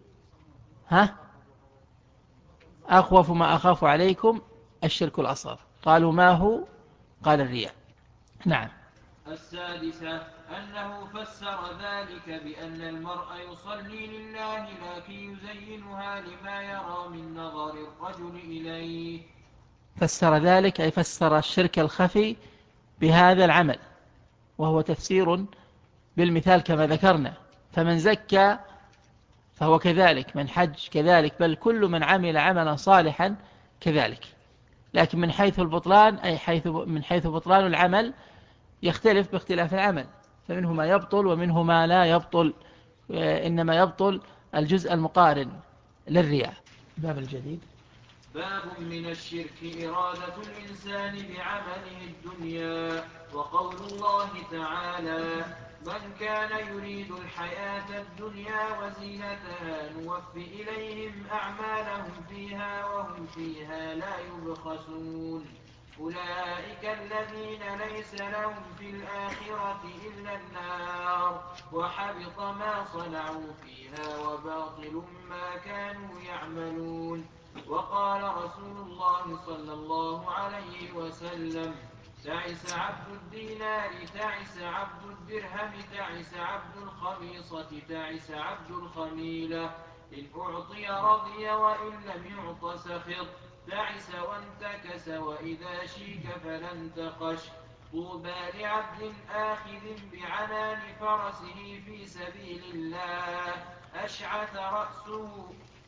أخوف ما أخاف عليكم الشرك الأصغر. قالوا ما هو؟ قال الرياء. نعم. السادسة أنه فسر ذلك بأن المرء يصلي لله لكن يزينها لما يرى من نظر الرجل إليه. فسر ذلك أي فسر الشرك الخفي بهذا العمل، وهو تفسير بالمثال كما ذكرنا، فمن زكى فهو كذلك، من حج كذلك، بل كل من عمل عملا صالحا كذلك. لكن من حيث البطلان أي من حيث بطلان العمل يختلف باختلاف العمل، فمنه ما يبطل ومنه ما لا يبطل، إنما يبطل الجزء المقارن للرياء. باب الجديد. باب من الشرك إرادة الإنسان بعمله الدنيا، وقول الله تعالى من كان يريد الحياة الدنيا وزينتها نوف إليهم أعمالهم فيها وهم فيها لا يبخسون. أولئك الذين ليس لهم في الآخرة إلا النار وحبط ما صنعوا فيها وباطل ما كانوا يعملون. وقال رسول الله صلى الله عليه وسلم تعس عبد الدينار تعس عبد الدرهم تعس عبد الخميصة تعس عبد الخميلة إن أعطي رضي وإن لم يعط سخط تعس وانتكس وإذا شيك فلا انتقش. طوبى لعبد آخذ بعنان فرسه في سبيل الله أشعث رأسه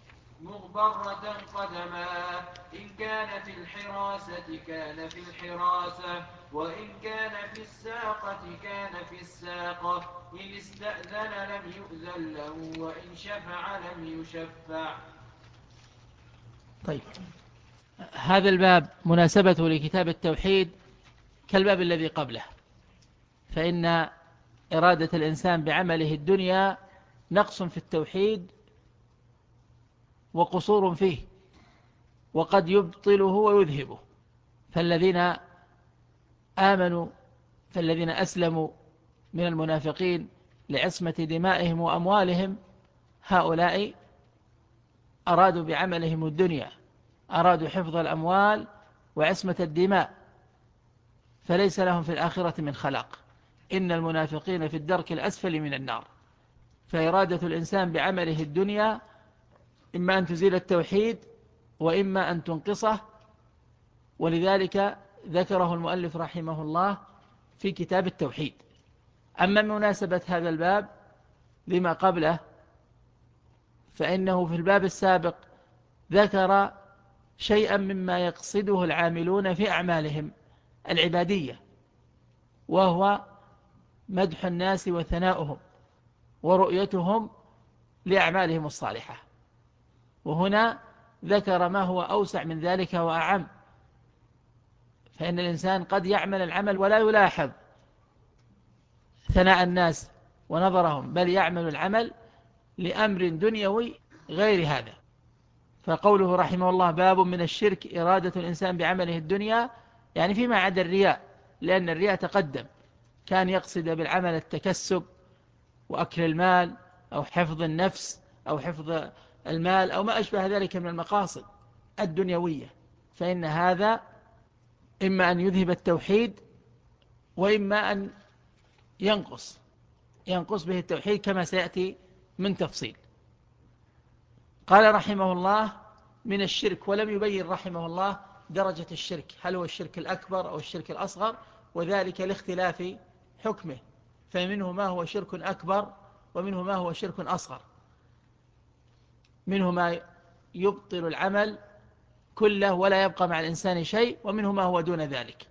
مغبرة قدما إن كان في الحراسة كان في الحراسة وإن كان في الساقة كان في الساقة إن استأذن لم يؤذن له وإن شفع لم يشفع. طيب، هذا الباب مناسبته لكتاب التوحيد كالباب الذي قبله، فإن إرادة الإنسان بعمله الدنيا نقص في التوحيد وقصور فيه، وقد يبطله ويذهبه. فالذين آمنوا فالذين أسلموا من المنافقين لعصمة دمائهم وأموالهم هؤلاء أرادوا بعملهم الدنيا، أرادوا حفظ الأموال وعصمة الدماء، فليس لهم في الآخرة من خلاق. إن المنافقين في الدرك الأسفل من النار. فإرادة الإنسان بعمله الدنيا إما أن تزيل التوحيد وإما أن تنقصه، ولذلك ذكره المؤلف رحمه الله في كتاب التوحيد. أما مناسبة هذا الباب لما قبله فإنه في الباب السابق ذكر شيئا مما يقصده العاملون في أعمالهم العبادية، وهو مدح الناس وثناؤهم ورؤيتهم لأعمالهم الصالحة. وهنا ذكر ما هو أوسع من ذلك وأعم، فإن الإنسان قد يعمل العمل ولا يلاحظ ثناء الناس ونظرهم، بل يعمل العمل لأمر دنيوي غير هذا، فقوله رحمه الله باب من الشرك إرادة الإنسان بعمله الدنيا، يعني فيما عدا الرياء، لأن الرياء تقدم، كان يقصد بالعمل التكسب وأكل المال أو حفظ النفس أو حفظ المال أو ما أشبه ذلك من المقاصد الدنيوية، فإن هذا إما أن يذهب التوحيد وإما أن ينقص به التوحيد كما سيأتي من تفصيل. قال رحمه الله من الشرك، ولم يبين رحمه الله درجة الشرك، هل هو الشرك الأكبر أو الشرك الأصغر، وذلك لاختلاف حكمه، فمنه ما هو شرك أكبر ومنه ما هو شرك أصغر، منه ما يبطل العمل كله ولا يبقى مع الإنسان شيء، ومنه ما هو دون ذلك.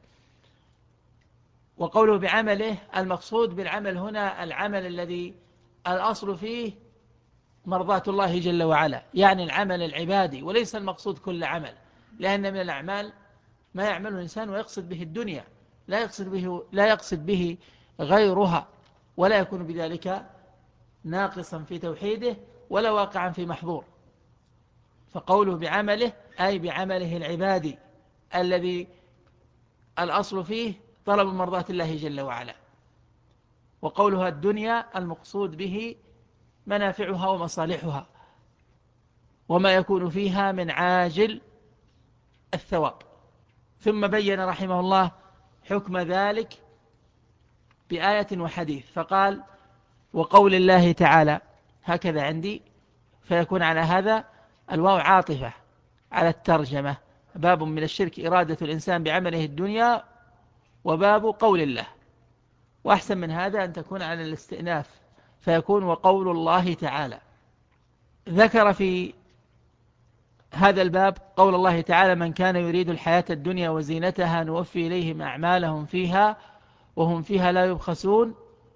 وقوله بعمله، المقصود بالعمل هنا العمل الذي الأصل فيه مرضاة الله جل وعلا، يعني العمل العبادي، وليس المقصود كل عمل، لأن من الأعمال ما يعمله الإنسان ويقصد به الدنيا، لا يقصد به غيرها، ولا يكون بذلك ناقصا في توحيده ولا واقعا في محظور. فقوله بعمله أي بعمله العبادي الذي الأصل فيه طلب مرضاة الله جل وعلا. وقولها الدنيا المقصود به منافعها ومصالحها وما يكون فيها من عاجل الثواب. ثم بين رحمه الله حكم ذلك بآية وحديث، فقال وقول الله تعالى، هكذا عندي، فيكون على هذا الواو عاطفة على الترجمة، باب من الشرك إرادة الإنسان بعمله الدنيا، وباب قول الله. وأحسن من هذا أن تكون على الاستئناف، فيكون وقول الله تعالى. ذكر في هذا الباب قول الله تعالى من كان يريد الحياة الدنيا وزينتها نوفي إليهم أعمالهم فيها وهم فيها لا يبخسون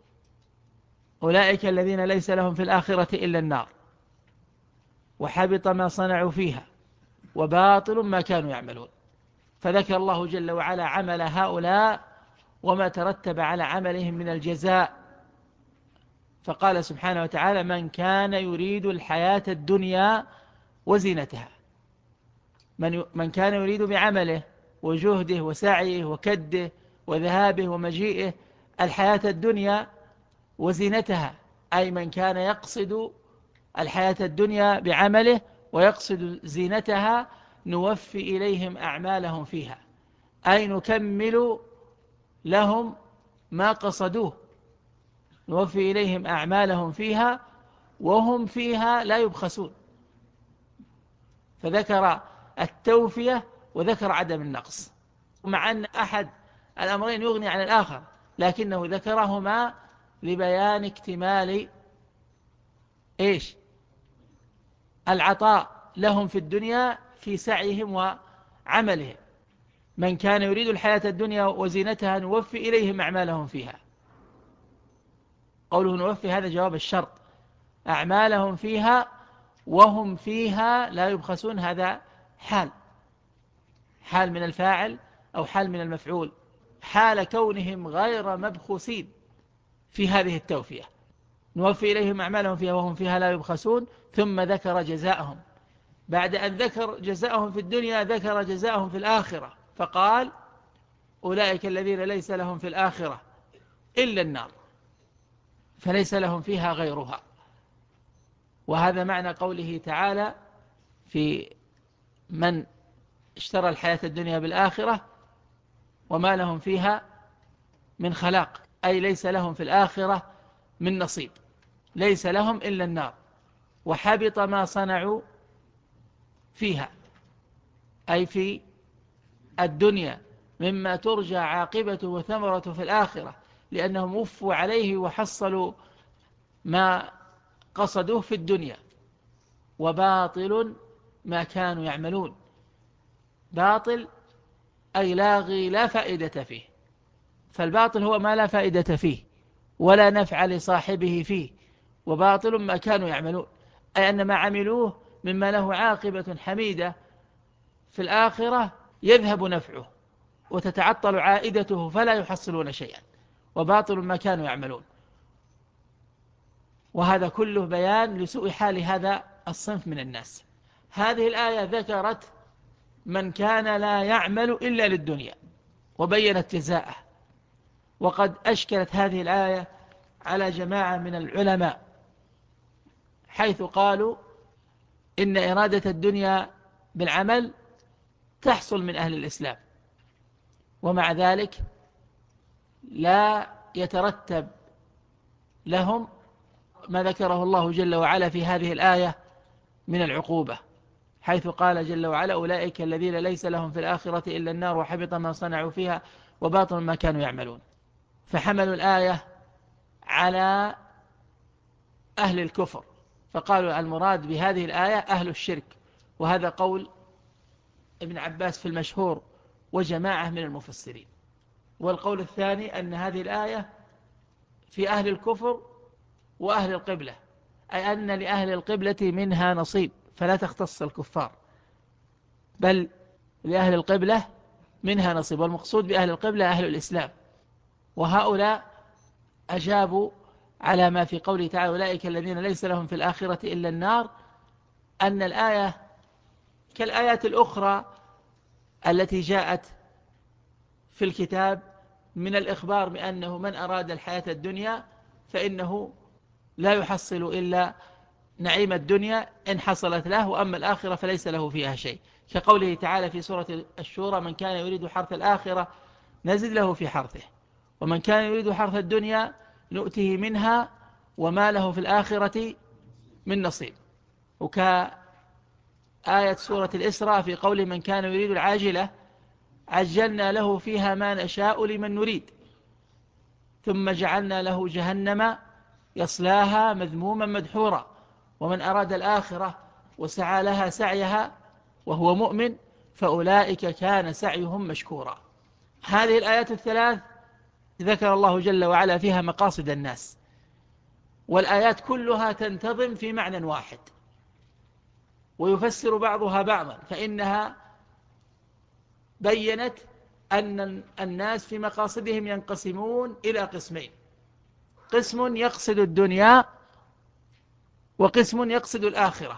أولئك الذين ليس لهم في الآخرة إلا النار وحبط ما صنعوا فيها وباطل ما كانوا يعملون. فذكر الله جل وعلا عمل هؤلاء وما ترتب على عملهم من الجزاء، فقال سبحانه وتعالى من كان يريد الحياة الدنيا وزينتها، من كان يريد بعمله وجهده وسعيه وكده وذهابه ومجيئه الحياة الدنيا وزينتها، أي من كان يقصد الحياة الدنيا بعمله ويقصد زينتها نوفي إليهم أعمالهم فيها، أي نكمل لهم ما قصدوه، نوفي إليهم أعمالهم فيها وهم فيها لا يبخسون. فذكر التوفية وذكر عدم النقص، مع أن أحد الأمرين يغني عن الآخر، لكنه ذكرهما لبيان اكتمال العطاء لهم في الدنيا في سعيهم وعملهم. من كان يريد الحياة الدنيا وزينتها نوفي إليهم أعمالهم فيها، قوله نوفي هذا جواب الشرط، أعمالهم فيها وهم فيها لا يبخسون، هذا حال من الفاعل أو حال من المفعول، حال كونهم غير مبخوسين في هذه التوفية، نوفي إليهم أعمالهم فيها وهم فيها لا يبخسون. ثم ذكر جزاءهم، بعد أن ذكر جزاءهم في الدنيا ذكر جزاءهم في الآخرة، فقال أولئك الذين ليس لهم في الآخرة إلا النار فليس لهم فيها غيرها. وهذا معنى قوله تعالى في من اشترى الحياة الدنيا بالآخرة وما لهم فيها من خلاق، أي ليس لهم في الآخرة من نصيب، ليس لهم إلا النار وحبط ما صنعوا فيها، أي في الدنيا مما ترجى عاقبته وثمرته في الآخرة، لأنهم وفوا عليه وحصلوا ما قصدوه في الدنيا. وباطل ما كانوا يعملون، باطل أي لاغي لا فائدة فيه، فالباطل هو ما لا فائدة فيه ولا نفع لصاحبه فيه، وباطل ما كانوا يعملون أي أن ما عملوه مما له عاقبة حميدة في الآخرة يذهب نفعه وتتعطل عائدته فلا يحصلون شيئا، وباطل ما كانوا يعملون. وهذا كله بيان لسوء حال هذا الصنف من الناس. هذه الآية ذكرت من كان لا يعمل إلا للدنيا وبينت جزاءه. وقد أشكلت هذه الآية على جماعة من العلماء، حيث قالوا إن إرادة الدنيا بالعمل تحصل من أهل الإسلام، ومع ذلك لا يترتب لهم ما ذكره الله جل وعلا في هذه الآية من العقوبة، حيث قال جل وعلا أولئك الذين ليس لهم في الآخرة إلا النار وحبط ما صنعوا فيها وباطل ما كانوا يعملون. فحملوا الآية على أهل الكفر، فقالوا المراد بهذه الآية أهل الشرك، وهذا قول ابن عباس في المشهور وجماعة من المفسرين. والقول الثاني أن هذه الآية في أهل الكفر وأهل القبلة، أي أن لأهل القبلة منها نصيب، فلا تختص الكفار، بل لأهل القبلة منها نصيب، والمقصود بأهل القبلة أهل الإسلام. وهؤلاء أجابوا على ما في قوله تعالى أولئك الذين ليس لهم في الآخرة إلا النار، أن الآية كالآيات الأخرى التي جاءت في الكتاب من الإخبار بأنه من أراد الحياة الدنيا فإنه لا يحصل إلا نعيم الدنيا إن حصلت له، وأما الآخرة فليس له فيها شيء، كقوله تعالى في سورة الشورى من كان يريد حرث الآخرة نزد له في حرثه، ومن كان يريد حرث الدنيا نؤته منها وما له في الآخرة من نصيب. وكآية سورة الإسراء في قول من كان يريد العاجلة عجلنا له فيها ما نشاء لمن نريد ثم جعلنا له جهنم يصلاها مذموما مدحورا ومن أراد الآخرة وسعى لها سعيها وهو مؤمن فأولئك كان سعيهم مشكورا. هذه الآيات الثلاث ذكر الله جل وعلا فيها مقاصد الناس، والآيات كلها تنتظم في معنى واحد ويفسر بعضها بعضا، فإنها بيّنت أن الناس في مقاصدهم ينقسمون إلى قسمين: قسم يقصد الدنيا وقسم يقصد الآخرة.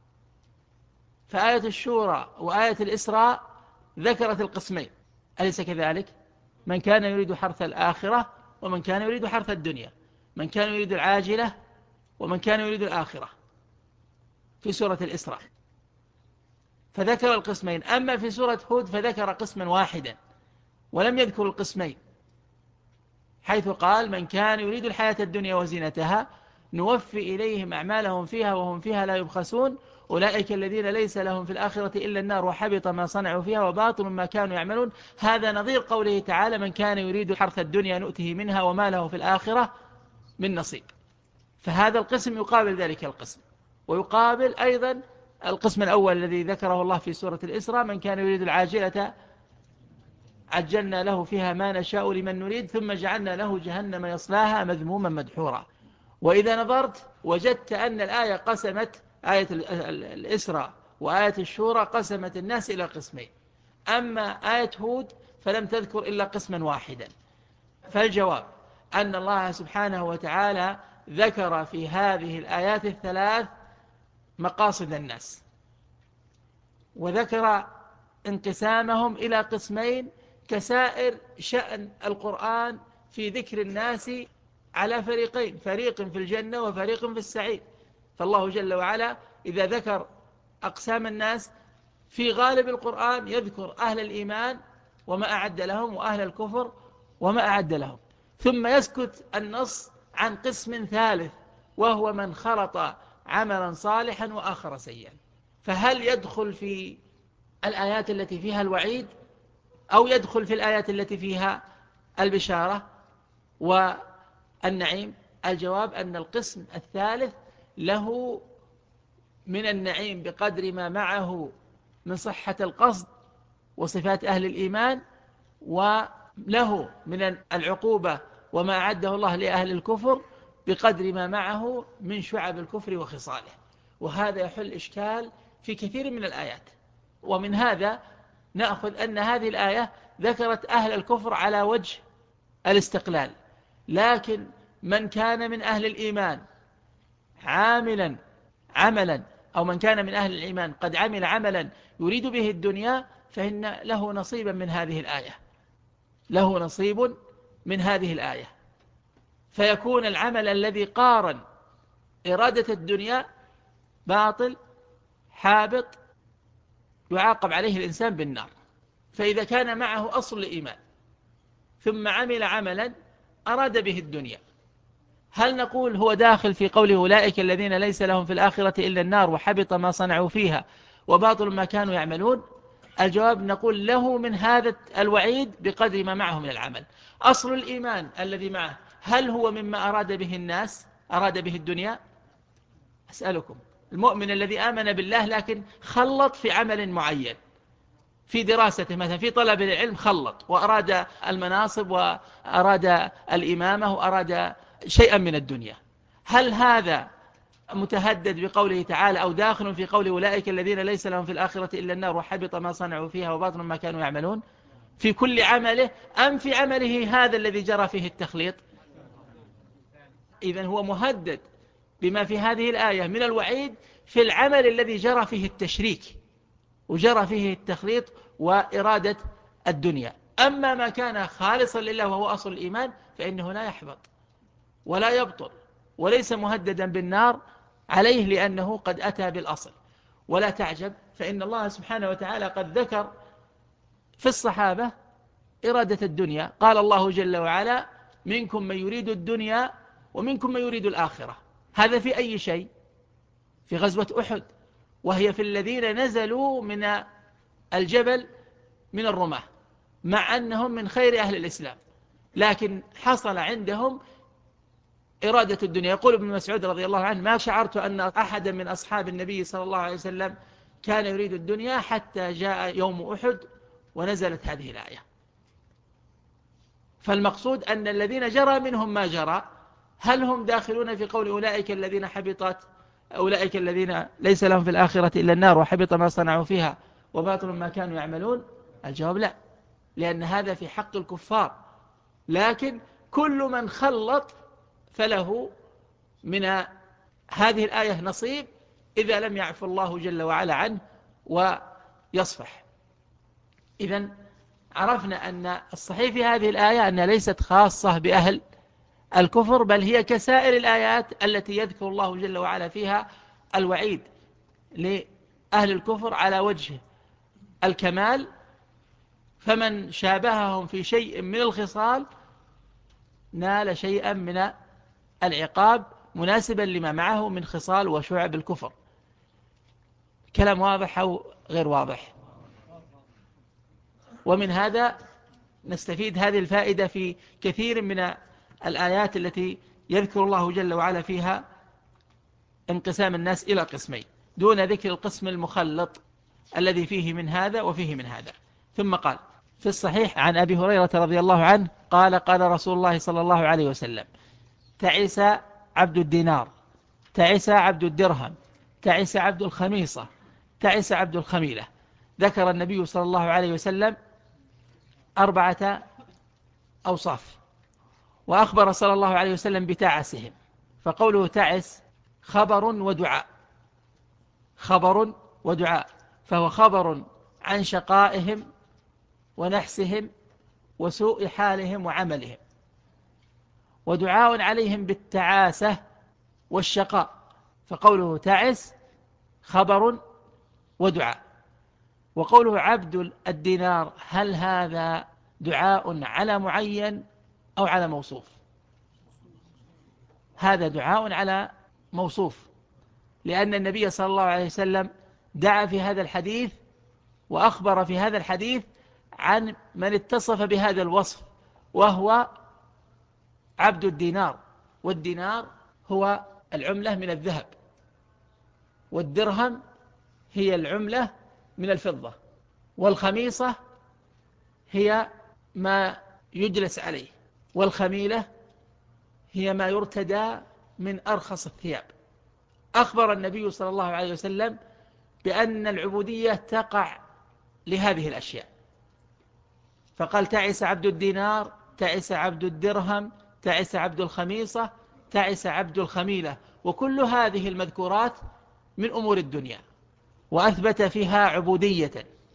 فآية الشورى وآية الإسراء ذكرت القسمين، أليس كذلك؟ من كان يريد حرث الآخرة ومن كان يريد حرث الدنيا، من كان يريد العاجلة ومن كان يريد الآخرة في سورة الإسراء، فذكر القسمين. أما في سورة هود فذكر قسما واحدا ولم يذكر القسمين، حيث قال من كان يريد الحياة الدنيا وزينتها نوفي إليهم أعمالهم فيها وهم فيها لا يبخسون أولئك الذين ليس لهم في الآخرة إلا النار وحبط ما صنعوا فيها وباطل ما كانوا يعملون. هذا نظير قوله تعالى من كان يريد حرث الدنيا نؤته منها وما له في الآخرة من نصيب. فهذا القسم يقابل ذلك القسم، ويقابل أيضا القسم الأول الذي ذكره الله في سورة الإسراء من كان يريد العاجلة عجلنا له فيها ما نشاء لمن نريد ثم جعلنا له جهنم يصلاها مذموما مدحورا. وإذا نظرت وجدت أن الآية قسمت آية الإسراء وآية الشورى قسمت الناس إلى قسمين، أما آية هود فلم تذكر إلا قسما واحدا. فالجواب أن الله سبحانه وتعالى ذكر في هذه الآيات الثلاث مقاصد الناس، وذكر انقسامهم إلى قسمين كسائر شأن القرآن في ذكر الناس على فريقين، فريق في الجنة وفريق في السعير. فالله جل وعلا إذا ذكر أقسام الناس في غالب القرآن يذكر أهل الإيمان وما أعد لهم وأهل الكفر وما أعد لهم، ثم يسكت النص عن قسم ثالث وهو من خلط عملا صالحا وآخر سيئا. فهل يدخل في الآيات التي فيها الوعيد أو يدخل في الآيات التي فيها البشارة والنعيم؟ الجواب أن القسم الثالث له من النعيم بقدر ما معه من صحة القصد وصفات أهل الإيمان، وله من العقوبة وما أعده الله لأهل الكفر بقدر ما معه من شعب الكفر وخصاله. وهذا يحل إشكال في كثير من الآيات. ومن هذا نأخذ أن هذه الآية ذكرت أهل الكفر على وجه الاستقلال، لكن من كان من أهل الإيمان عاملا أو من كان من أهل الإيمان قد عمل عملا يريد به الدنيا فإن له نصيبا من هذه الآية، له نصيب من هذه الآية، فيكون العمل الذي قارن إرادة الدنيا باطل حابط يعاقب عليه الإنسان بالنار. فإذا كان معه أصل الإيمان ثم عمل عملا أراد به الدنيا، هل نقول هو داخل في قوله أولئك الذين ليس لهم في الآخرة إلا النار وحبط ما صنعوا فيها وباطل ما كانوا يعملون؟ الجواب نقول له من هذا الوعيد بقدر ما معه من العمل. أصل الإيمان الذي معه هل هو مما أراد به الناس، أراد به الدنيا؟ أسألكم، المؤمن الذي آمن بالله لكن خلط في عمل معين، في دراسته مثلا، في طلب العلم خلط وأراد المناصب وأراد الإمامة وأراد شيئا من الدنيا، هل هذا متهدد بقوله تعالى أو داخل في قوله أولئك الذين ليس لهم في الآخرة إلا النار وحبط ما صنعوا فيها وباطل ما كانوا يعملون، في كل عمله أم في عمله هذا الذي جرى فيه التخليط؟ إذن هو مهدد بما في هذه الآية من الوعيد في العمل الذي جرى فيه التشريك وجرى فيه التخليط وإرادة الدنيا. أما ما كان خالصا لله وهو أصل الإيمان فإنه لا يحبط ولا يبطل وليس مهددا بالنار عليه لأنه قد أتى بالأصل. ولا تعجب فإن الله سبحانه وتعالى قد ذكر في الصحابة إرادة الدنيا، قال الله جل وعلا منكم من يريد الدنيا ومنكم من يريد الآخرة. هذا في أي شيء؟ في غزوة أحد، وهي في الذين نزلوا من الجبل من الرماة مع أنهم من خير أهل الإسلام، لكن حصل عندهم إرادة الدنيا. يقول ابن مسعود رضي الله عنه ما شعرت أن أحدا من أصحاب النبي صلى الله عليه وسلم كان يريد الدنيا حتى جاء يوم أحد ونزلت هذه الآية. فالمقصود أن الذين جرى منهم ما جرى هل هم داخلون في قول أولئك الذين حبطت، أولئك الذين ليس لهم في الآخرة إلا النار وحبط ما صنعوا فيها وباطل ما كانوا يعملون؟ الجواب لا، لأن هذا في حق الكفار، لكن كل من خلط فله من هذه الآية نصيب إذا لم يعفو الله جل وعلا عنه ويصفح. إذن عرفنا أن الصحيح في هذه الآية أنها ليست خاصة بأهل الكفر، بل هي كسائر الآيات التي يذكر الله جل وعلا فيها الوعيد لأهل الكفر على وجه الكمال، فمن شابههم في شيء من الخصال نال شيئا من العقاب مناسبا لما معه من خصال وشعب الكفر. كلام واضح أو غير واضح؟ ومن هذا نستفيد هذه الفائدة في كثير من الآيات التي يذكر الله جل وعلا فيها انقسام الناس إلى قسمين دون ذكر القسم المخلط الذي فيه من هذا وفيه من هذا. ثم قال في الصحيح عن أبي هريرة رضي الله عنه قال قال رسول الله صلى الله عليه وسلم تعس عبد الدينار، تعس عبد الدرهم، تعس عبد الخميصة، تعس عبد الخميلة. ذكر النبي صلى الله عليه وسلم 4 أوصاف، وأخبر صلى الله عليه وسلم بتعسهم، فقوله تعس خبر ودعاء، خبر ودعاء، فهو خبر عن شقائهم ونحسهم وسوء حالهم وعملهم، ودعاء عليهم بالتعاسة والشقاء، فقوله تعس خبر ودعاء. وقوله عبد الدينار هل هذا دعاء على معين أو على موصوف؟ هذا دعاء على موصوف، لأن النبي صلى الله عليه وسلم دعا في هذا الحديث وأخبر في هذا الحديث عن من اتصف بهذا الوصف وهو عبد الدينار. والدينار هو العملة من الذهب، والدرهم هي العملة من الفضة، والخميصة هي ما يجلس عليه، والخميلة هي ما يرتدى من أرخص الثياب. أخبر النبي صلى الله عليه وسلم بأن العبودية تقع لهذه الأشياء، فقال تعس عبد الدينار، تعس عبد الدرهم، تعس عبد الخميصة، تعس عبد الخميلة. وكل هذه المذكورات من أمور الدنيا وأثبت فيها عبودية.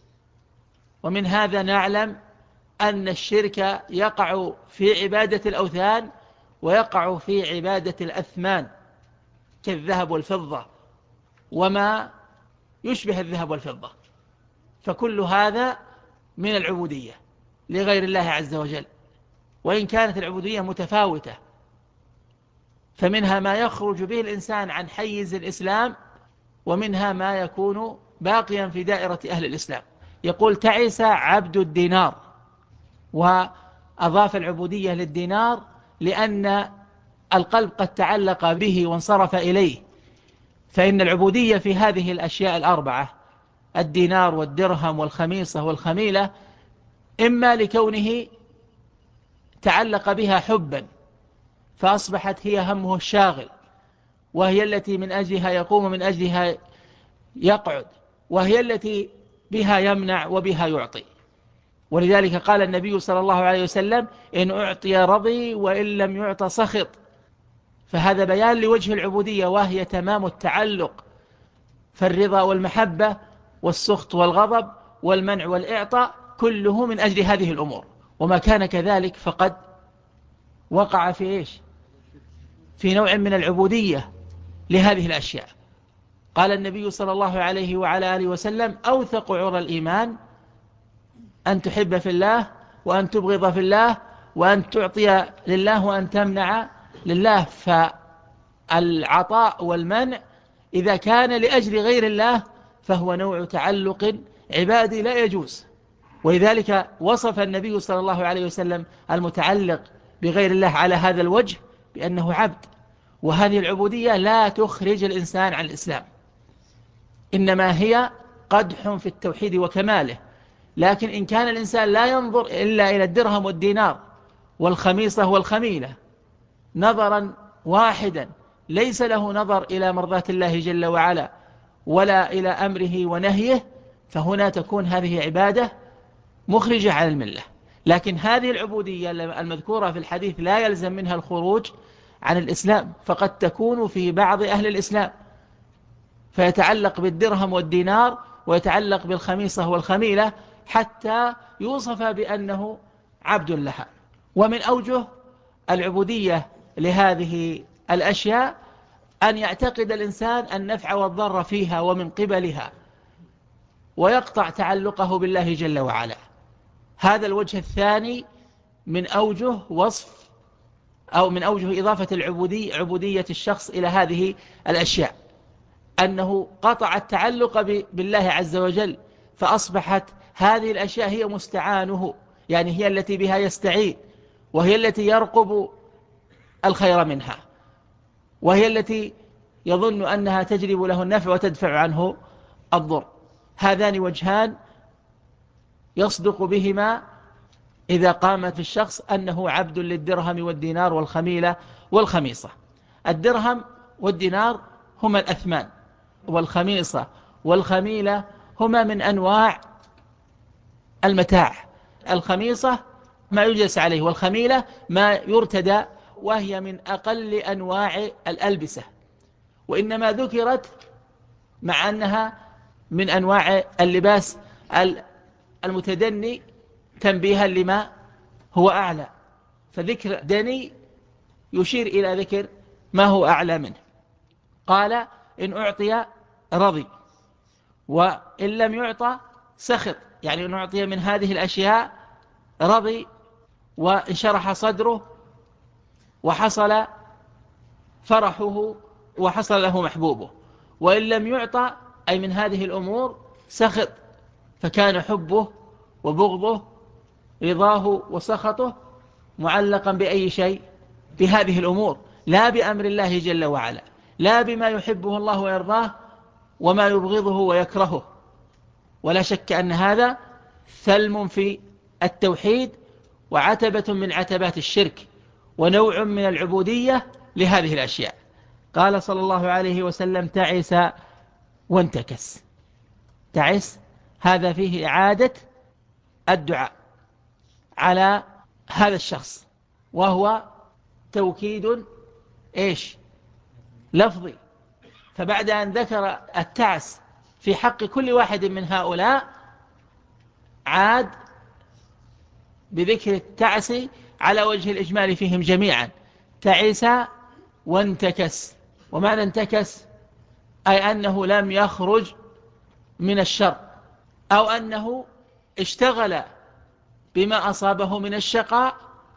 ومن هذا نعلم أن الشرك يقع في عبادة الأوثان ويقع في عبادة الأثمان كالذهب والفضة وما يشبه الذهب والفضة، فكل هذا من العبودية لغير الله عز وجل، وإن كانت العبودية متفاوتة، فمنها ما يخرج به الإنسان عن حيز الإسلام، ومنها ما يكون باقيا في دائرة أهل الإسلام. يقول تعس عبد الدينار، وأضاف العبودية للدينار لأن القلب قد تعلق به وانصرف إليه، فإن العبودية في هذه الأشياء الأربعة الدينار والدرهم والخميصة والخميلة إما لكونه تعلق بها حبا فأصبحت هي همه الشاغل، وهي التي من أجلها يقوم ومن أجلها يقعد، وهي التي بها يمنع وبها يعطي. ولذلك قال النبي صلى الله عليه وسلم إن أعطي رضي وإن لم يعط سخط، فهذا بيان لوجه العبودية وهي تمام التعلق، فالرضا والمحبة والسخط والغضب والمنع والإعطاء كله من أجل هذه الأمور، وما كان كذلك فقد وقع في إيش؟ في نوع من العبودية لهذه الأشياء. قال النبي صلى الله عليه وعلى آله وسلم أوثق عرى الإيمان أن تحب في الله وأن تبغض في الله وأن تعطي لله وأن تمنع لله. فالعطاء والمنع إذا كان لأجل غير الله فهو نوع تعلق عبادي لا يجوز، ولذلك وصف النبي صلى الله عليه وسلم المتعلق بغير الله على هذا الوجه بأنه عبد. وهذه العبودية لا تخرج الإنسان عن الإسلام، إنما هي قدح في التوحيد وكماله. لكن إن كان الإنسان لا ينظر إلا إلى الدرهم والدينار والخميصة والخميلة نظرا واحدا، ليس له نظر إلى مرضاة الله جل وعلا ولا إلى أمره ونهيه، فهنا تكون هذه عبادة مخرجة عن الملة. لكن هذه العبودية المذكورة في الحديث لا يلزم منها الخروج عن الإسلام، فقد تكون في بعض أهل الإسلام فيتعلق بالدرهم والدينار ويتعلق بالخميصة والخميلة حتى يوصف بأنه عبد لها. ومن أوجه العبودية لهذه الأشياء أن يعتقد الإنسان النفع والضر فيها ومن قبلها ويقطع تعلقه بالله جل وعلا. هذا الوجه الثاني من أوجه وصف أو من أوجه إضافة عبودية الشخص إلى هذه الأشياء، أنه قطع التعلق بالله عز وجل، فأصبحت هذه الأشياء هي مستعانه، يعني هي التي بها يستعين، وهي التي يرقب الخير منها، وهي التي يظن أنها تجلب له النفع وتدفع عنه الضر. هذان وجهان يصدق بهما إذا قام في الشخص أنه عبد للدرهم والدينار والخميلة والخميصة. الدرهم والدينار هما الأثمان، والخميصة والخميلة هما من أنواع المتاع. الخميصة ما يجلس عليه، والخميلة ما يرتدى، وهي من أقل أنواع الألبسة، وإنما ذكرت مع أنها من أنواع اللباس المتدني تنبيها لما هو أعلى، فذكر دني يشير إلى ذكر ما هو أعلى منه. قال إن أعطي رضي وإن لم يعطى سخط، يعني إن أعطي من هذه الأشياء رضي وانشرح صدره وحصل فرحه وحصل له محبوبه، وإن لم يعطى أي من هذه الأمور سخط، فكان حبه وبغضه رضاه وسخطه معلقا بأي شيء؟ بهذه الأمور، لا بأمر الله جل وعلا، لا بما يحبه الله ويرضاه وما يبغضه ويكرهه. ولا شك أن هذا ثلم في التوحيد وعتبة من عتبات الشرك ونوع من العبودية لهذه الأشياء. قال صلى الله عليه وسلم تعس وانتكس. تعس هذا فيه إعادة الدعاء على هذا الشخص، وهو توكيد إيش؟ لفظي، فبعد أن ذكر التعس في حق كل واحد من هؤلاء عاد بذكر التعس على وجه الإجمال فيهم جميعا: تعس وانتكس. ومعنى انتكس أي أنه لم يخرج من الشر، أو أنه اشتغل بما أصابه من الشقاء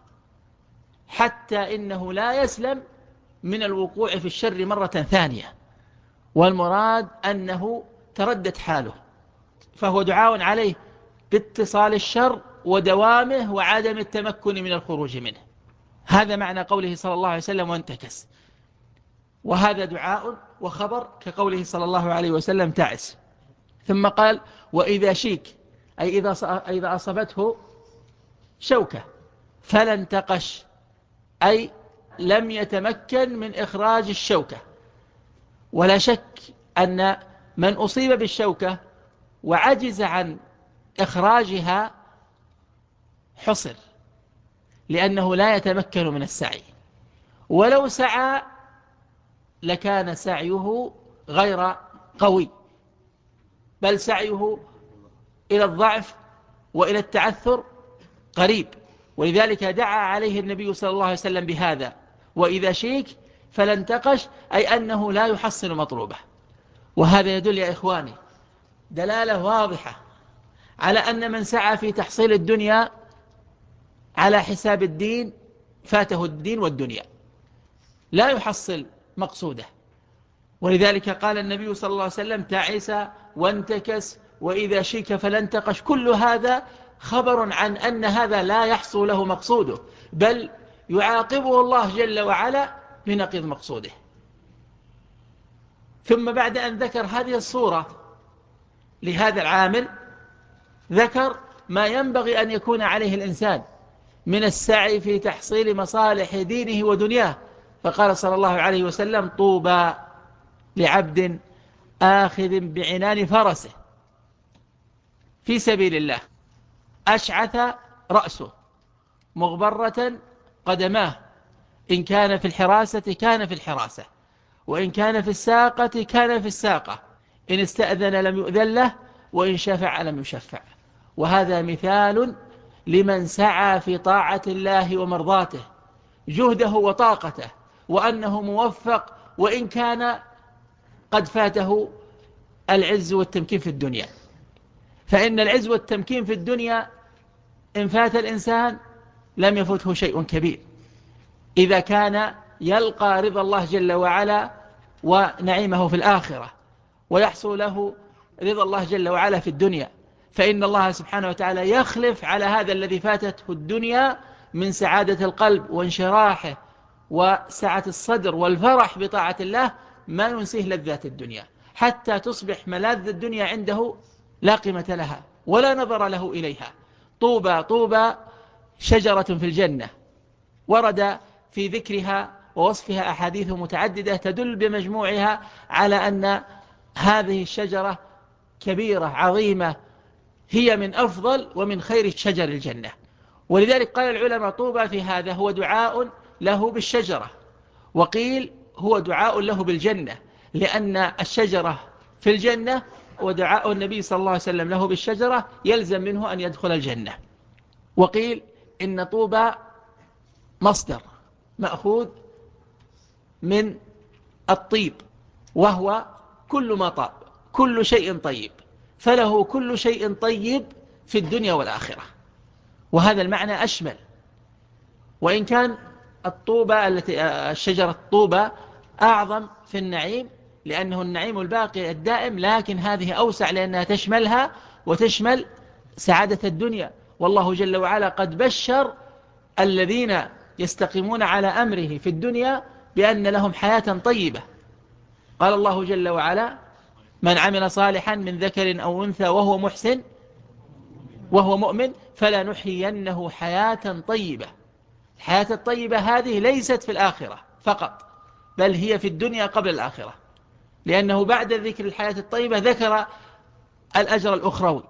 حتى إنه لا يسلم من الوقوع في الشر مرة ثانية. والمراد أنه تردت حاله، فهو دعاء عليه باتصال الشر ودوامه وعدم التمكن من الخروج منه. هذا معنى قوله صلى الله عليه وسلم وانتكس. وهذا دعاء وخبر كقوله صلى الله عليه وسلم تعس. ثم قال وإذا شيك، أي إذا أصبته شوكة فلا انتقش، أي لم يتمكن من إخراج الشوكة. ولا شك أن من أصيب بالشوكة وعجز عن إخراجها حصر، لأنه لا يتمكن من السعي، ولو سعى لكان سعيه غير قوي، بل سعيه إلى الضعف وإلى التعثر قريب. ولذلك دعا عليه النبي صلى الله عليه وسلم بهذا: وإذا شيك فلا انتقش، أي أنه لا يحصل مطلوبه. وهذا يدل يا إخواني دلالة واضحة على أن من سعى في تحصيل الدنيا على حساب الدين فاته الدين والدنيا، لا يحصل مقصوده. ولذلك قال النبي صلى الله عليه وسلم تعس وانتكس وإذا شيك فلا انتقش. كل هذا خبر عن أن هذا لا يحصل له مقصوده، بل يعاقبه الله جل وعلا بنقيض مقصوده. ثم بعد أن ذكر هذه الصورة لهذا العامل ذكر ما ينبغي أن يكون عليه الإنسان من السعي في تحصيل مصالح دينه ودنياه. فقال صلى الله عليه وسلم طوبى لعبد آخذ بعنان فرسه في سبيل الله أشعث رأسه مغبرة قدماه، إن كان في الحراسة كان في الحراسة، وإن كان في الساقة كان في الساقة، إن استأذن لم يؤذن له، وإن شفع لم يشفع. وهذا مثال لمن سعى في طاعة الله ومرضاته جهده وطاقته، وأنه موفق وإن كان قد فاته العز والتمكين في الدنيا. فإن العز والتمكين في الدنيا إن فات الإنسان لم يفته شيء كبير، إذا كان يلقى رضا الله جل وعلا ونعيمه في الآخرة، ويحصل له رضا الله جل وعلا في الدنيا. فإن الله سبحانه وتعالى يخلف على هذا الذي فاتته الدنيا من سعادة القلب وانشراحه وسعة الصدر والفرح بطاعة الله ما ينسيه لذات الدنيا، حتى تصبح ملاذ الدنيا عنده لا قيمة لها ولا نظر له إليها. طوبى طوبى شجرة في الجنة، ورد في ذكرها ووصفها أحاديث متعددة تدل بمجموعها على أن هذه الشجرة كبيرة عظيمة، هي من أفضل ومن خير شجر الجنة. ولذلك قال العلماء طوبى في هذا هو دعاء له بالشجرة، وقيل هو دعاء له بالجنة، لأن الشجرة في الجنة، ودعاء النبي صلى الله عليه وسلم له بالشجرة يلزم منه أن يدخل الجنة. وقيل إن طوبى مصدر مأخوذ من الطيب، وهو كل ما طاب، كل شيء طيب، فله كل شيء طيب في الدنيا والآخرة. وهذا المعنى أشمل. وإن كان الطوبة الشجرة الطوبة أعظم في النعيم لأنه النعيم الباقي الدائم، لكن هذه أوسع لأنها تشملها وتشمل سعادة الدنيا. والله جل وعلا قد بشر الذين يستقيمون على أمره في الدنيا بأن لهم حياة طيبة. قال الله جل وعلا من عمل صالحا من ذكر أو أنثى وهو محسن وهو مؤمن فلنحيينه حياة طيبة. الحياة الطيبة هذه ليست في الآخرة فقط، بل هي في الدنيا قبل الآخرة، لأنه بعد ذكر الحياة الطيبة ذكر الأجر الأخروي.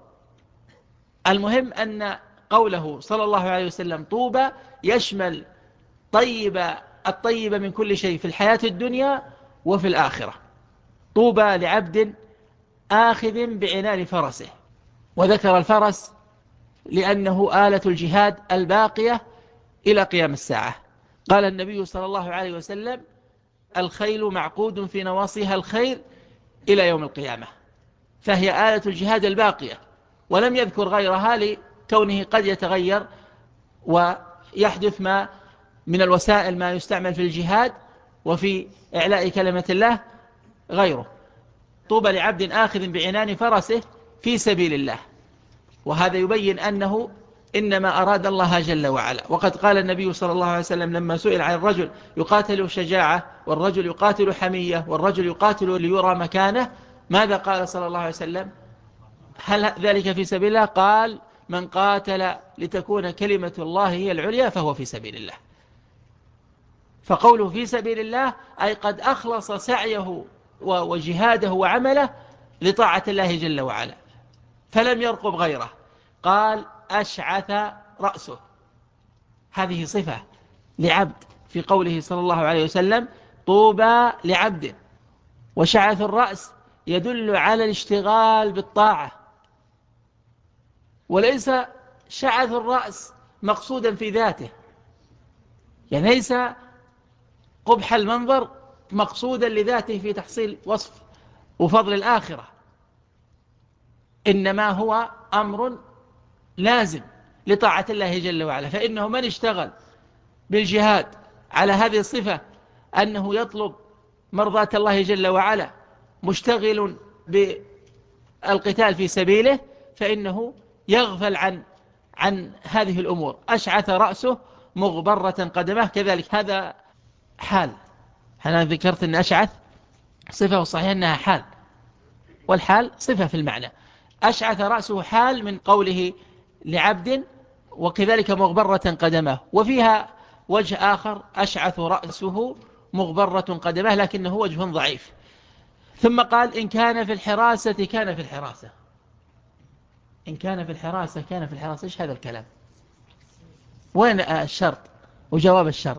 المهم أن قوله صلى الله عليه وسلم طوبى يشمل الطيبة من كل شيء في الحياة الدنيا وفي الآخرة. طوبى لعبد آخذ بعنان فرسه. وذكر الفرس لأنه آلة الجهاد الباقية إلى قيام الساعة. قال النبي صلى الله عليه وسلم: الخيل معقود في نواصيها الخير إلى يوم القيامة، فهي آلة الجهاد الباقية، ولم يذكر غيرها لكونه قد يتغير ويحدث ما من الوسائل ما يستعمل في الجهاد وفي إعلاء كلمة الله غيره. طوبى لعبد آخذ بعنان فرسه في سبيل الله. وهذا يبين أنه إنما أراد الله جل وعلا. وقد قال النبي صلى الله عليه وسلم لما سئل عن الرجل يقاتل شجاعة والرجل يقاتل حمية والرجل يقاتل ليرى مكانه، ماذا قال صلى الله عليه وسلم؟ هل ذلك في سبيل الله؟ قال: من قاتل لتكون كلمة الله هي العليا فهو في سبيل الله. فقوله في سبيل الله أي قد أخلص سعيه وجهاده وعمله لطاعة الله جل وعلا، فلم يرقب غيره. قال: أشعث رأسه، هذه صفة لعبد في قوله صلى الله عليه وسلم: طوبى لعبد. وشعث الرأس يدل على الاشتغال بالطاعة، وليس شعث الرأس مقصودا في ذاته، يعني ليس قبح المنظر مقصودا لذاته في تحصيل وصف وفضل الآخرة، إنما هو أمر لازم لطاعة الله جل وعلا. فإنه من اشتغل بالجهاد على هذه الصفة أنه يطلب مرضاة الله جل وعلا مشتغل بالقتال في سبيله، فإنه يغفل عن هذه الأمور. أشعث رأسه مغبرة قدمه، كذلك هذا حال. أنا ذكرت أن أشعث صفة وصحيح أنها حال، والحال صفة في المعنى. أشعث رأسه حال من قوله لعبد، وكذلك مغبرة قدمه. وفيها وجه آخر: أشعث رأسه مغبرة قدمه، لكنه وجه ضعيف. ثم قال: إن كان في الحراسة كان في الحراسة. إن كان في الحراسة كان في الحراسة. إيش هذا الكلام؟ وين الشرط وجواب الشرط؟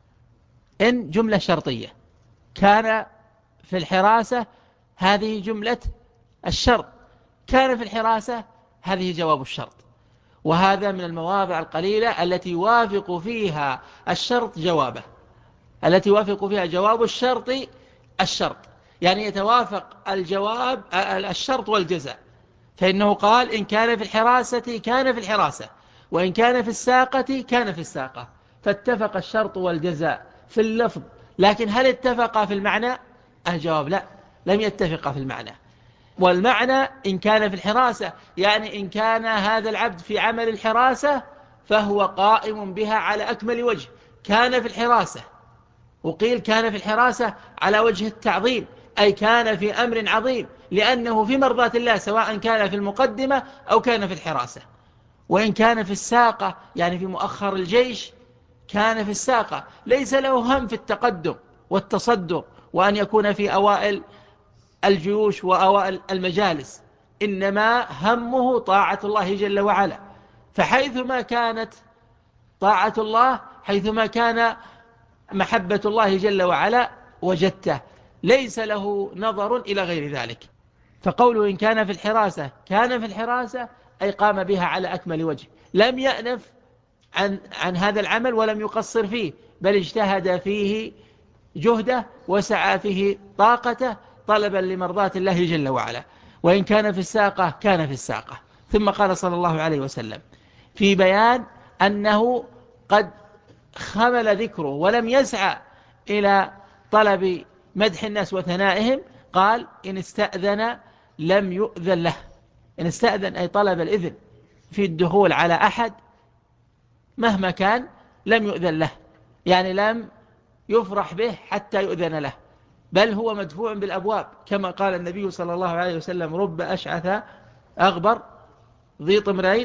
إن جملة شرطية، كان في الحراسة هذه جملة الشرط، كان في الحراسة هذه جواب الشرط. وهذا من المواضع القليلة التي يوافق فيها الشرط جوابه، التي يوافق فيها جواب الشرط الشرط، يعني يتوافق الجواب الشرط والجزاء. فإنه قال: إن كان في الحراسة كان في الحراسة، وإن كان في الساقة كان في الساقة، فاتفق الشرط والجزاء في اللفظ. لكن هل اتفقا في المعنى؟ الجواب لا، لم يتفقا في المعنى. والمعنى إن كان في الحراسة يعني إن كان هذا العبد في عمل الحراسة فهو قائم بها على أكمل وجه. كان في الحراسة، وقيل كان في الحراسة على وجه التعظيم، أي كان في أمر عظيم، لأنه في مرضاة الله سواء كان في المقدمة أو كان في الحراسة. وإن كان في الساقة يعني في مؤخر الجيش، كان في الساقة ليس له هم في التقدم والتصدر وأن يكون في أوائل الجيوش وأوائل المجالس، إنما همه طاعة الله جل وعلا. فحيثما كانت طاعة الله، حيثما كان محبة الله جل وعلا، وجدته ليس له نظر إلى غير ذلك. فقوله إن كان في الحراسة كان في الحراسة أي قام بها على أكمل وجه، لم يأنف عن هذا العمل ولم يقصر فيه، بل اجتهد فيه جهده وسعى فيه طاقته طلبا لمرضاة الله جل وعلا. وإن كان في الساقة كان في الساقة. ثم قال صلى الله عليه وسلم في بيان أنه قد خمل ذكره ولم يسعى إلى طلب مدح الناس وثنائهم، قال: إن استأذن لم يؤذن له. إن استأذن أي طلب الإذن في الدخول على أحد مهما كان لم يؤذن له، يعني لم يفرح به حتى يؤذن له، بل هو مدفوع بالأبواب، كما قال النبي صلى الله عليه وسلم: رب أشعث أغبر ذي طمرين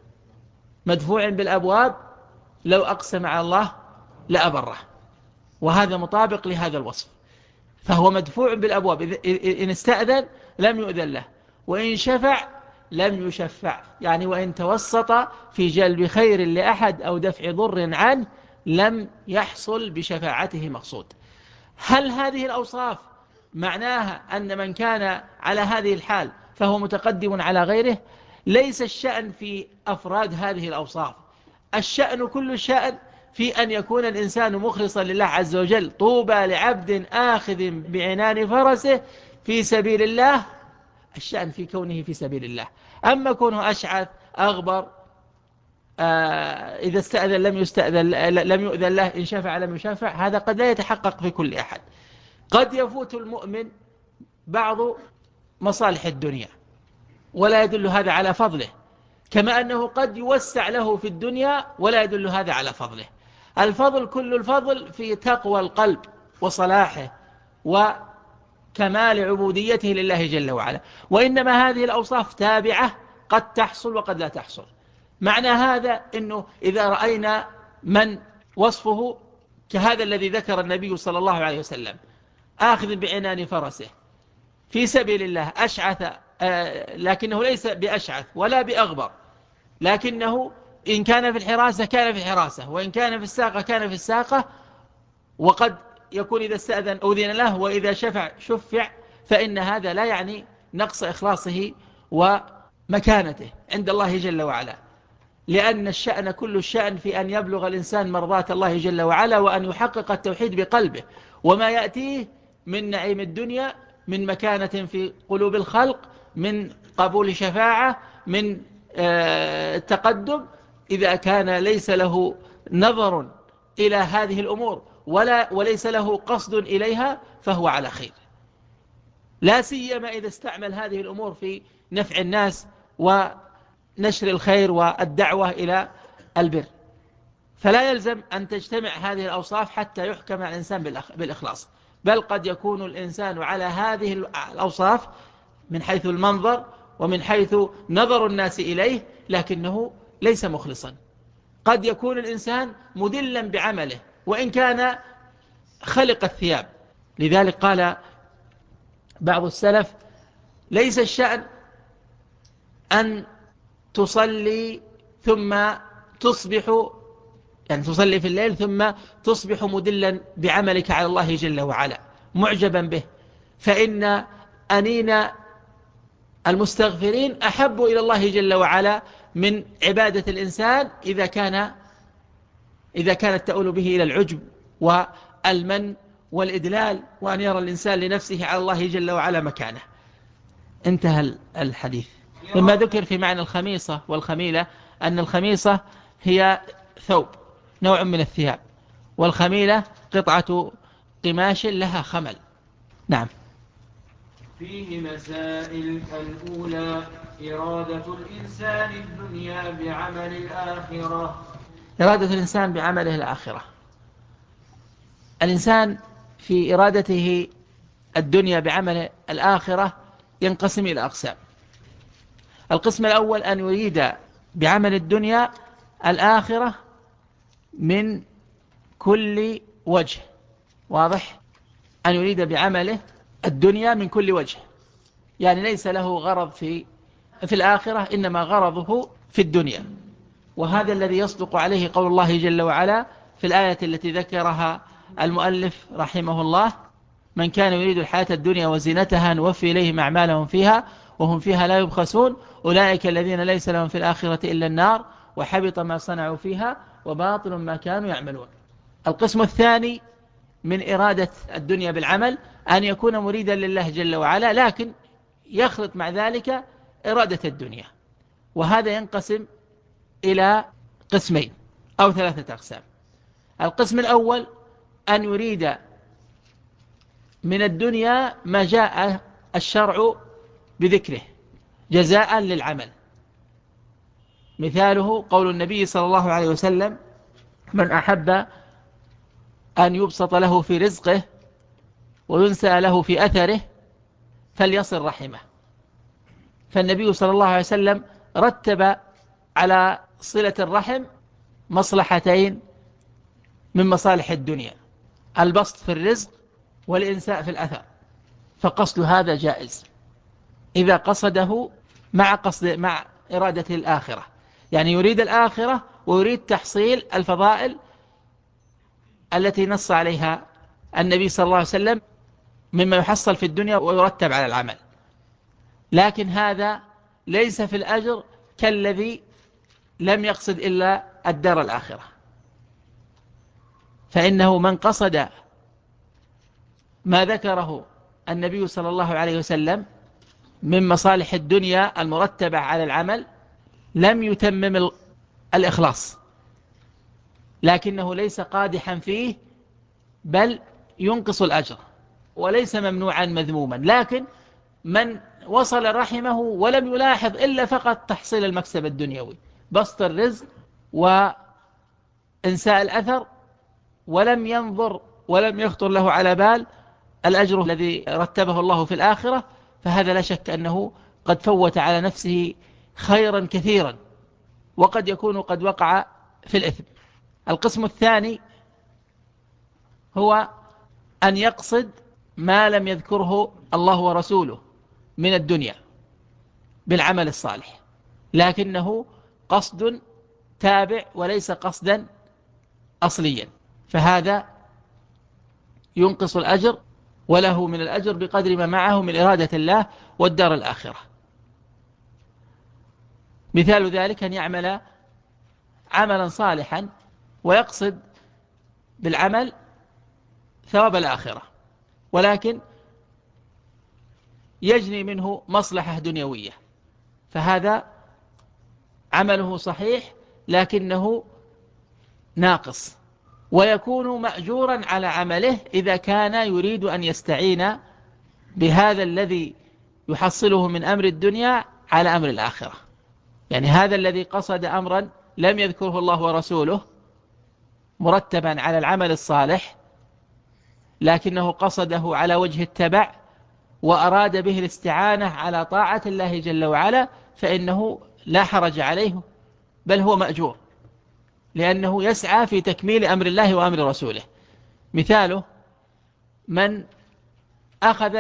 مدفوع بالأبواب لو أقسم على الله لأبره. وهذا مطابق لهذا الوصف، فهو مدفوع بالأبواب. إن استأذن لم يؤذن له، وإن شفع لم يشفع، يعني وإن توسط في جلب خير لأحد أو دفع ضر عنه لم يحصل بشفاعته مقصود. هل هذه الأوصاف معناها أن من كان على هذه الحال فهو متقدم على غيره. ليس الشأن في أفراد هذه الأوصاف، الشأن كل الشأن في أن يكون الإنسان مخلصا لله عز وجل. طوبى لعبد آخذ بعنان فرسه في سبيل الله، الشأن في كونه في سبيل الله. أما كونه أشعث أغبر، إذا استأذن لم يؤذن له، إن شفع لم يشفع، هذا قد لا يتحقق في كل أحد. قد يفوت المؤمن بعض مصالح الدنيا ولا يدل هذا على فضله، كما أنه قد يوسع له في الدنيا ولا يدل هذا على فضله. الفضل كل الفضل في تقوى القلب وصلاحه وكمال عبوديته لله جل وعلا. وإنما هذه الأوصاف تابعة، قد تحصل وقد لا تحصل. معنى هذا أنه إذا رأينا من وصفه كهذا الذي ذكر النبي صلى الله عليه وسلم، آخذ بعنان فرسه في سبيل الله، أشعث، لكنه ليس بأشعث ولا بأغبر، لكنه إن كان في الحراسة كان في الحراسة، وإن كان في الساقة كان في الساقة، وقد يكون إذا استأذن أذن له، وإذا شفع شفع، فإن هذا لا يعني نقص إخلاصه ومكانته عند الله جل وعلا، لأن الشأن كل الشأن في أن يبلغ الإنسان مرضاة الله جل وعلا، وأن يحقق التوحيد بقلبه، وما يأتيه من نعيم الدنيا، من مكانة في قلوب الخلق، من قبول شفاعة، من تقدم، إذا كان ليس له نظر إلى هذه الأمور وليس له قصد إليها فهو على خير، لا سيما إذا استعمل هذه الأمور في نفع الناس ونشر الخير والدعوة إلى البر. فلا يلزم أن تجتمع هذه الأوصاف حتى يحكم على الإنسان بالإخلاص، بل قد يكون الإنسان على هذه الأوصاف من حيث المنظر ومن حيث نظر الناس إليه، لكنه ليس مخلصا. قد يكون الإنسان مدلا بعمله وإن كان خلق الثياب. لذلك قال بعض السلف: ليس الشأن أن تصلي ثم تصبح، يعني تصلي في الليل ثم تصبح مدلا بعملك على الله جل وعلا معجبا به، فإن أنين المستغفرين أحب إلى الله جل وعلا من عبادة الإنسان إذا كانت تؤول به إلى العجب والمن والإدلال، وأن يرى الإنسان لنفسه على الله جل وعلا مكانه. انتهى الحديث. مما ذكر في معنى الخميصة والخميلة أن الخميصة هي ثوب، نوع من الثياب، والخميلة قطعة قماش لها خمل. نعم. فيه مسائل. الأولى: إرادة الإنسان الدنيا بعمل الآخرة. إرادة الإنسان بعمله الآخرة. الإنسان في إرادته الدنيا بعمل الآخرة ينقسم إلى أقسام. القسم الأول أن يريد بعمل الدنيا الآخرة من كل وجه. واضح؟ أن يريد بعمله الدنيا من كل وجه، يعني ليس له غرض في الآخرة، إنما غرضه في الدنيا. وهذا الذي يصدق عليه قول الله جل وعلا في الآية التي ذكرها المؤلف رحمه الله: من كان يريد الحياة الدنيا وزينتها نوفي إليهم أعمالهم فيها وهم فيها لا يبخسون أولئك الذين ليس لهم في الآخرة إلا النار وحبط ما صنعوا فيها وباطل ما كانوا يعملون. القسم الثاني من إرادة الدنيا بالعمل أن يكون مريدا لله جل وعلا، لكن يخلط مع ذلك إرادة الدنيا، وهذا ينقسم إلى قسمين أو 3 أقسام. القسم الأول أن يريد من الدنيا ما جاء الشرع بذكره جزاء للعمل. مثاله قول النبي صلى الله عليه وسلم: من أحب أن يبسط له في رزقه وينسى له في أثره فليصل رحمه. فالنبي صلى الله عليه وسلم رتب على صلة الرحم مصلحتين من مصالح الدنيا: البسط في الرزق والإنساء في الأثر. فقصد هذا جائز إذا قصده مع إرادة الآخرة، يعني يريد الآخرة ويريد تحصيل الفضائل التي نص عليها النبي صلى الله عليه وسلم مما يحصل في الدنيا ويرتب على العمل، لكن هذا ليس في الأجر كالذي لم يقصد إلا الدار الآخرة. فإنه من قصد ما ذكره النبي صلى الله عليه وسلم من مصالح الدنيا المرتبة على العمل لم يتمم الإخلاص، لكنه ليس قادحا فيه، بل ينقص الأجر وليس ممنوعا مذموما. لكن من وصل رحمه ولم يلاحظ إلا فقط تحصيل المكسب الدنيوي، بسط الرزق وإنساء الأثر، ولم ينظر ولم يخطر له على بال الأجر الذي رتبه الله في الآخرة، فهذا لا شك أنه قد فوت على نفسه خيرا كثيرا، وقد يكون قد وقع في الإثم. القسم الثاني هو أن يقصد ما لم يذكره الله ورسوله من الدنيا بالعمل الصالح، لكنه قصد تابع وليس قصدا أصليا، فهذا ينقص الأجر، وله من الأجر بقدر ما معه من إرادة الله والدار الآخرة. مثال ذلك أن يعمل عملا صالحا ويقصد بالعمل ثواب الآخرة، ولكن يجني منه مصلحة دنيوية، فهذا عمله صحيح لكنه ناقص، ويكون مأجورا على عمله إذا كان يريد أن يستعين بهذا الذي يحصله من أمر الدنيا على أمر الآخرة. يعني هذا الذي قصد أمرا لم يذكره الله ورسوله مرتبا على العمل الصالح، لكنه قصده على وجه التبع وأراد به الاستعانة على طاعة الله جل وعلا، فإنه لا حرج عليه، بل هو مأجور، لأنه يسعى في تكميل أمر الله وأمر رسوله. مثاله من أخذ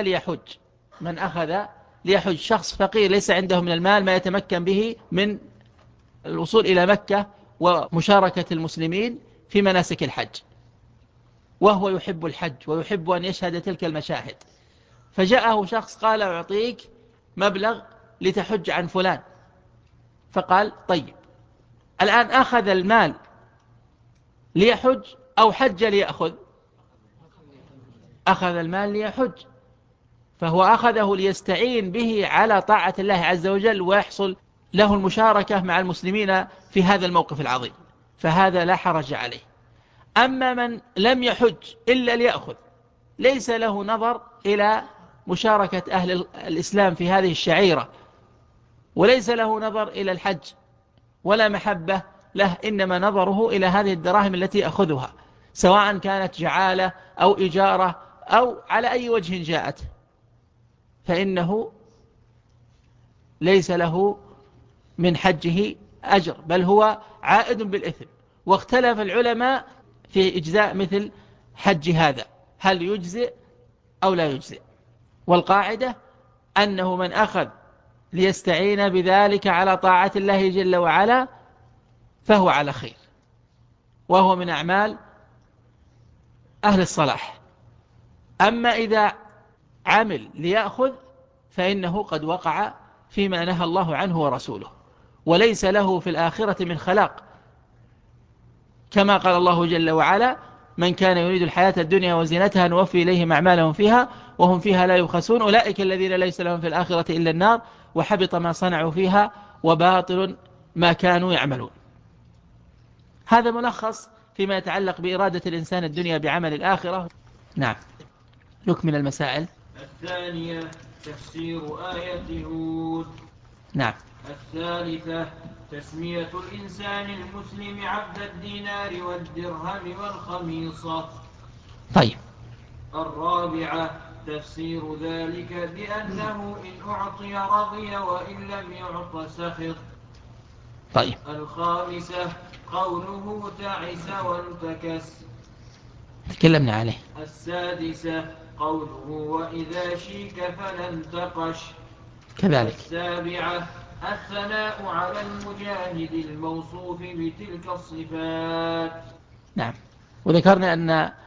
ليحج شخص فقير ليس عنده من المال ما يتمكن به من الوصول إلى مكة ومشاركة المسلمين في مناسك الحج، وهو يحب الحج ويحب أن يشهد تلك المشاهد، فجاءه شخص قال أعطيك مبلغ لتحج عن فلان، فقال طيب. الآن أخذ المال ليحج أو حج ليأخذ؟ أخذ المال ليحج، فهو أخذه ليستعين به على طاعة الله عز وجل ويحصل له المشاركة مع المسلمين في هذا الموقف العظيم، فهذا لا حرج عليه. أما من لم يحج إلا ليأخذ، ليس له نظر إلى مشاركة أهل الإسلام في هذه الشعيرة، وليس له نظر إلى الحج ولا محبة له، إنما نظره إلى هذه الدراهم التي أخذها، سواء كانت جعالة أو إجارة أو على أي وجه جاءت، فإنه ليس له من حجه أجر، بل هو عائد بالإثم. واختلف العلماء في إجزاء مثل حج هذا، هل يجزئ أو لا يجزئ؟ والقاعدة أنه من أخذ ليستعين بذلك على طاعة الله جل وعلا فهو على خير، وهو من أعمال أهل الصلاح. أما إذا عمل ليأخذ فإنه قد وقع فيما نهى الله عنه ورسوله، وليس له في الآخرة من خلاق، كما قال الله جل وعلا من كان يريد الحياة الدنيا وزينتها نوفي إليهم أعمالهم فيها وهم فيها لا يبخسون أولئك الذين ليس لهم في الآخرة إلا النار وحبط ما صنعوا فيها وباطل ما كانوا يعملون. هذا ملخص فيما يتعلق بإرادة الإنسان الدنيا بعمل الآخرة. نعم، نكمل المسائل. الثانية تفسير آية هود. نعم. الثالثة تسمية الإنسان المسلم عبد الدينار والدرهم والخميصة. طيب. الرابعة تفسير ذلك بأنه إن أعطي رضي وإن لم يعط سخط. طيب. الخامسة قوله تعس وانتكس، تكلمنا عليه. السادسة قوله وإذا شيك فلا انتقش، كذلك. السابعة الثناء على المجاهد الموصوف بتلك الصفات. نعم. وذكرنا أن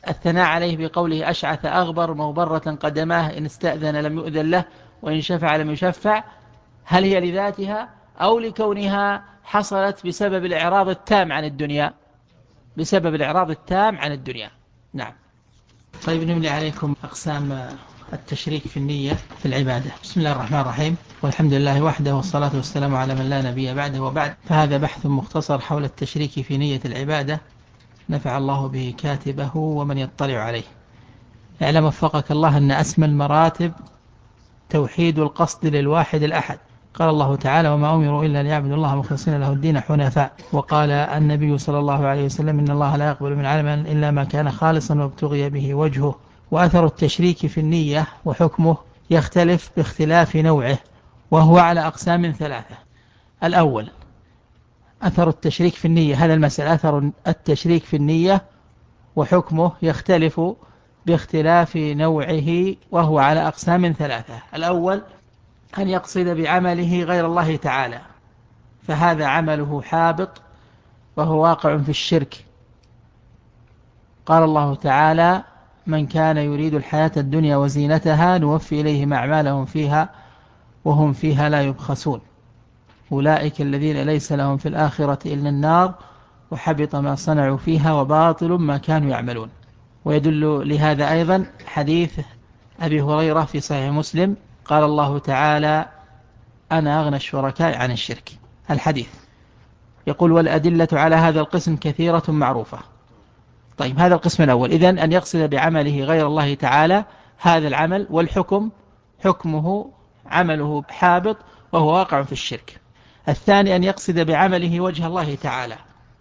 الثناء عليه بقوله أشعث أغبر مغبرة قدماه إن استأذن لم يؤذن له وإن شفع لم يشفع، هل هي لذاتها أو لكونها حصلت بسبب الإعراض التام عن الدنيا؟ بسبب الإعراض التام عن الدنيا. نعم. طيب نملي عليكم أقسام التشريك في النية في العبادة. بسم الله الرحمن الرحيم، والحمد لله وحده والصلاة والسلام على من لا نبي بعده وبعد. فهذا بحث مختصر حول التشريك في نية العبادة، نفع الله به كاتبه ومن يطلع عليه. اعلم وفقك الله أن أسمى المراتب توحيد القصد للواحد الأحد. قال الله تعالى وما أمروا إلا ليعبدوا الله مخلصين له الدين حنفاء. وقال النبي صلى الله عليه وسلم إن الله لا يقبل من عمل إلا ما كان خالصا وابتغي به وجهه. وأثر التشريك في النية وحكمه يختلف باختلاف نوعه، وهو على أقسام ثلاثة. الأول أثر التشريك في النية، هذا المسألة أثر التشريك في النية وحكمه يختلف باختلاف نوعه، وهو على أقسام ثلاثة. الأول أن يقصد بعمله غير الله تعالى، فهذا عمله حابط وهو واقع في الشرك. قال الله تعالى من كان يريد الحياة الدنيا وزينتها نوفي إليهم أعمالهم فيها وهم فيها لا يبخسون أولئك الذين ليس لهم في الآخرة إلا النار وحبط ما صنعوا فيها وباطل ما كانوا يعملون. ويدل لهذا أيضا حديث أبي هريرة في صحيح مسلم قال الله تعالى أنا أغنى الشركاء عن الشرك. الحديث يقول والأدلة على هذا القسم كثيرة معروفة. طيب هذا القسم الأول، إذن أن يقصد بعمله غير الله تعالى هذا العمل، والحكم حكمه عمله حابط وهو واقع في الشرك. الثاني أن يقصد بعمله وجه الله تعالى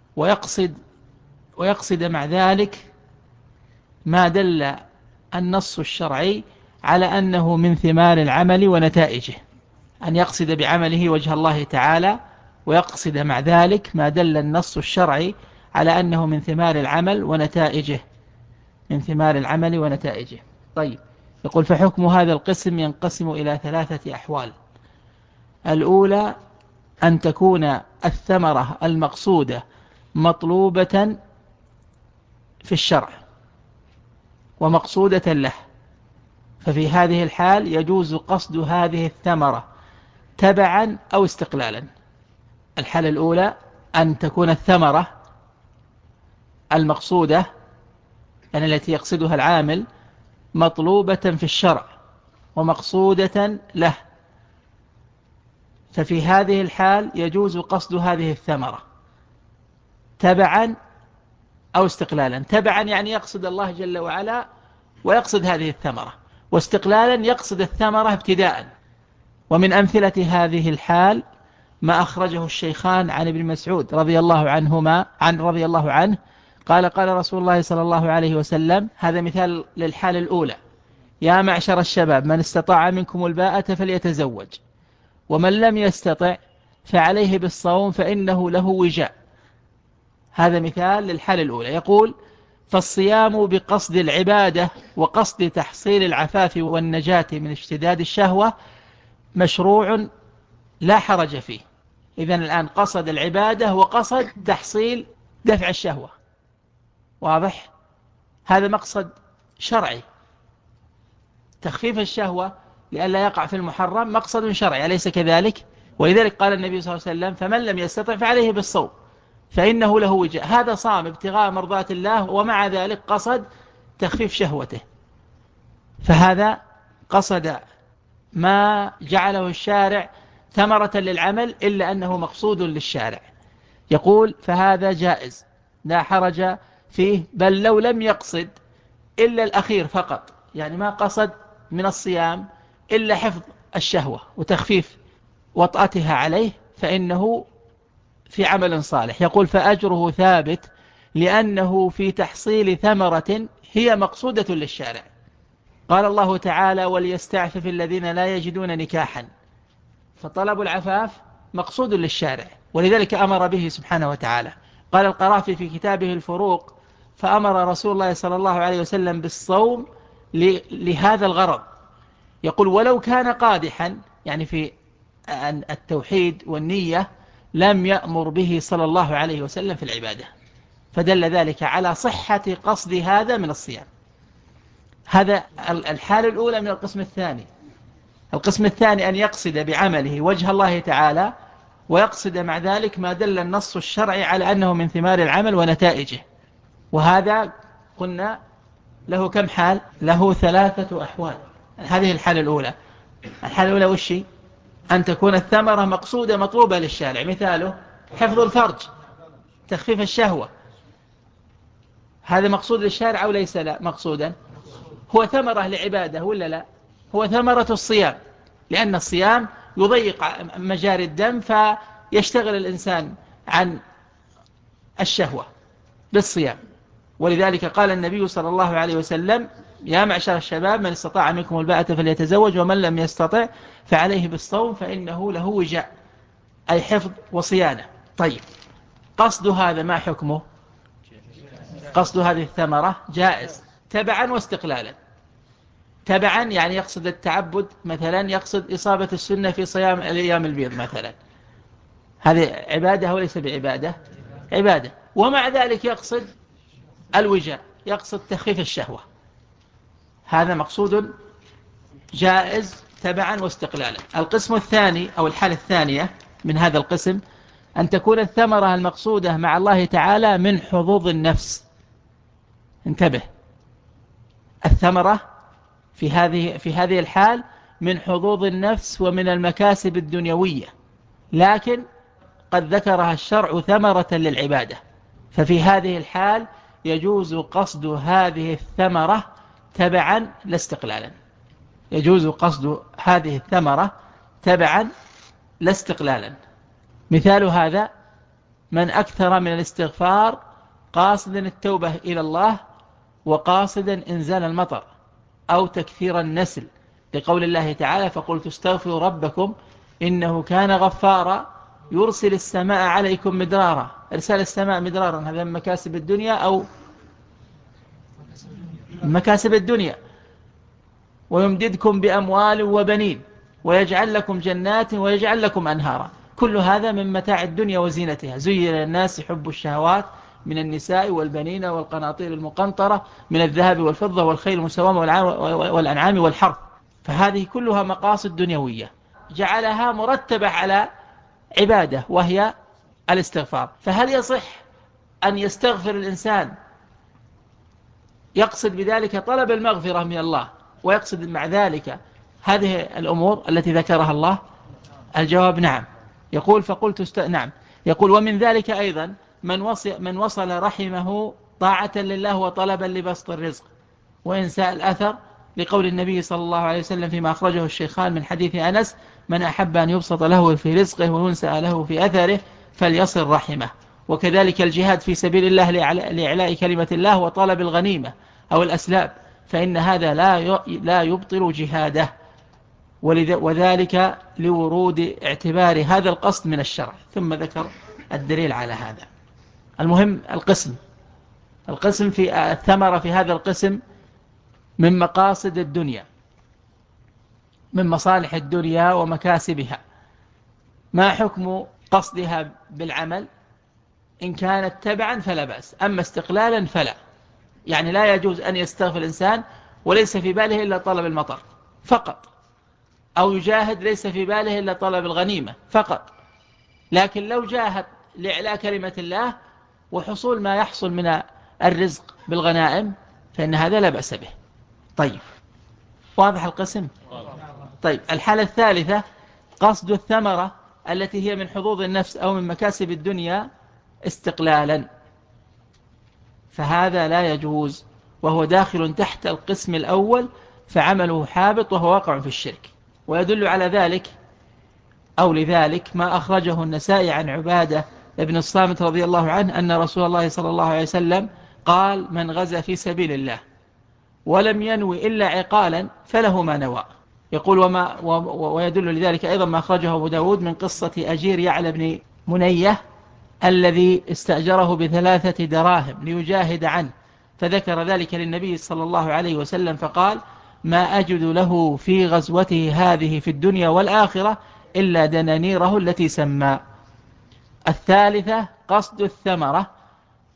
ويقصد مع ذلك ما دل النص الشرعي على أنه من ثمار العمل ونتائجه. أن يقصد بعمله وجه الله تعالى ويقصد مع ذلك ما دل النص الشرعي على أنه من ثمار العمل ونتائجه، من ثمار العمل ونتائجه. طيب يقول فحكم هذا القسم ينقسم إلى ثلاثة أحوال. الأولى أن تكون الثمرة المقصودة مطلوبة في الشرع ومقصودة له، ففي هذه الحال يجوز قصد هذه الثمرة تبعا أو استقلالا. الحالة الأولى أن تكون الثمرة المقصودة يعني التي يقصدها العامل مطلوبة في الشرع ومقصودة له، ففي هذه الحال يجوز قصد هذه الثمرة تبعا أو استقلالا. تبعا يعني يقصد الله جل وعلا ويقصد هذه الثمرة، واستقلالا يقصد الثمرة ابتداء. ومن أمثلة هذه الحال ما أخرجه الشيخان عن ابن مسعود رضي الله عنه قال قال رسول الله صلى الله عليه وسلم، هذا مثال للحال الأولى: يا معشر الشباب من استطاع منكم الباءة فليتزوج ومن لم يستطع فعليه بالصوم فإنه له وجاء. هذا مثال للحال الأولى. يقول فالصيام بقصد العبادة وقصد تحصيل العفاف والنجاة من اشتداد الشهوة مشروع لا حرج فيه. إذن الآن قصد العبادة وقصد تحصيل دفع الشهوة، واضح؟ هذا مقصد شرعي. تخفيف الشهوة لئلا يقع في المحرم مقصد شرعي، أليس كذلك؟ ولذلك قال النبي صلى الله عليه وسلم فمن لم يستطع فعليه بالصوم فإنه له وجاء. هذا صام ابتغاء مرضات الله ومع ذلك قصد تخفيف شهوته، فهذا قصد ما جعله الشارع ثمرة للعمل إلا أنه مقصود للشارع. يقول فهذا جائز لا حرج فيه، بل لو لم يقصد إلا الأخير فقط، يعني ما قصد من الصيام إلا حفظ الشهوة وتخفيف وطأتها عليه، فإنه في عمل صالح. يقول فأجره ثابت لأنه في تحصيل ثمرة هي مقصودة للشارع. قال الله تعالى وليستعفف الذين لا يجدون نكاحا، فطلب العفاف مقصود للشارع ولذلك أمر به سبحانه وتعالى. قال القرافي في كتابه الفروق فأمر رسول الله صلى الله عليه وسلم بالصوم لهذا الغرض. يقول ولو كان قادحا يعني في التوحيد والنية لم يأمر به صلى الله عليه وسلم في العبادة. فدل ذلك على صحة قصد هذا من الصيام. هذا الحالة الأولى من القسم الثاني. القسم الثاني أن يقصد بعمله وجه الله تعالى، ويقصد مع ذلك ما دل النص الشرعي على أنه من ثمار العمل ونتائجه. وهذا قلنا له كم حال؟ له 3 أحوال. هذه الحالة الأولى. الحالة الأولى وش هي؟ أن تكون الثمرة مقصودة مطلوبة للشارع، مثاله حفظ الفرج، تخفيف الشهوة. هذا مقصود للشارع أو ليس لا مقصودا؟ هو ثمرة لعبادة ولا لا؟ هو ثمرة الصيام، لأن الصيام يضيق مجاري الدم، فيشتغل الإنسان عن الشهوة بالصيام. ولذلك قال النبي صلى الله عليه وسلم: يا معشر الشباب من استطاع منكم الباءة فليتزوج ومن لم يستطع فعليه بالصوم فإنه له وجاء، أي حفظ وصيانة. طيب، قصد هذا ما حكمه؟ قصد هذه الثمرة جائز تبعا واستقلالا. تبعا يعني يقصد التعبد، مثلا يقصد إصابة السنة في صيام الأيام البيض مثلا، هذه عبادة وليس بعبادة؟ عبادة. ومع ذلك يقصد الوجاء، يقصد تخفيف الشهوة، هذا مقصود جائز تبعا واستقلالا. القسم الثاني أو الحالة الثانية من هذا القسم أن تكون الثمرة المقصودة مع الله تعالى من حظوظ النفس. انتبه، الثمرة في هذه الحال من حظوظ النفس ومن المكاسب الدنيوية، لكن قد ذكرها الشرع ثمرة للعبادة. ففي هذه الحال يجوز قصد هذه الثمرة تبعا لا استقلالا. يجوز قصد هذه الثمرة تبعا لا استقلالا. مثال هذا: من أكثر من الاستغفار قاصدا التوبة إلى الله وقاصدا إنزال المطر أو تكثير النسل، لقول الله تعالى: فقلت استغفروا ربكم إنه كان غفارا يرسل السماء عليكم مدرارا. إرسال السماء مدرارا هذا من مكاسب الدنيا أو مكاسب الدنيا. ويمددكم بأموال وبنين ويجعل لكم جنات ويجعل لكم أنهارا. كل هذا من متاع الدنيا وزينتها. زين للناس حب الشهوات من النساء والبنين والقناطير المقنطرة من الذهب والفضة والخيل المسومة والأنعام والحرث. فهذه كلها مقاصد دنيوية جعلها مرتبة على عبادة وهي الاستغفار. فهل يصح أن يستغفر الإنسان يقصد بذلك طلب المغفرة من الله ويقصد مع ذلك هذه الأمور التي ذكرها الله؟ الجواب نعم. يقول فقلت نعم. يقول: ومن ذلك أيضا من وصل رحمه طاعة لله وطلبا لبسط الرزق وإنساء الأثر، لقول النبي صلى الله عليه وسلم فيما أخرجه الشيخان من حديث أنس: من أحب أن يبسط له في رزقه وينسأ له في أثره فليصل رحمه. وكذلك الجهاد في سبيل الله لإعلاء كلمة الله وطلب الغنيمة أو الأسلاب، فإن هذا لا يبطل جهاده، وذلك لورود اعتبار هذا القصد من الشرع. ثم ذكر الدليل على هذا. المهم القسم في الثمرة في هذا القسم من مقاصد الدنيا، من مصالح الدنيا ومكاسبها. ما حكم قصدها بالعمل؟ إن كانت تبعا فلا بأس، أما استقلالا فلا. يعني لا يجوز أن يستغفر الإنسان وليس في باله إلا طلب المطر فقط، أو يجاهد ليس في باله إلا طلب الغنيمة فقط. لكن لو جاهد لإعلاء كلمة الله وحصول ما يحصل من الرزق بالغنائم فإن هذا لا بأس به. طيب، واضح القسم؟ طيب، الحالة الثالثة قصد الثمرة التي هي من حظوظ النفس أو من مكاسب الدنيا استقلالا، فهذا لا يجوز، وهو داخل تحت القسم الأول، فعمله حابط وهو واقع في الشرك. ويدل على ذلك أو لذلك ما أخرجه النسائي عن عبادة ابن الصامت رضي الله عنه أن رسول الله صلى الله عليه وسلم قال: من غزا في سبيل الله ولم ينوي إلا عقالا فله ما نوى. يقول ويدل لذلك أيضا ما أخرجه أبو داود من قصة أجير يعلى بن منية الذي استأجره ب3 دراهم ليجاهد عنه، فذكر ذلك للنبي صلى الله عليه وسلم فقال: ما أجد له في غزوته هذه في الدنيا والآخرة إلا دنانيره التي سمى. الثالثة قصد الثمرة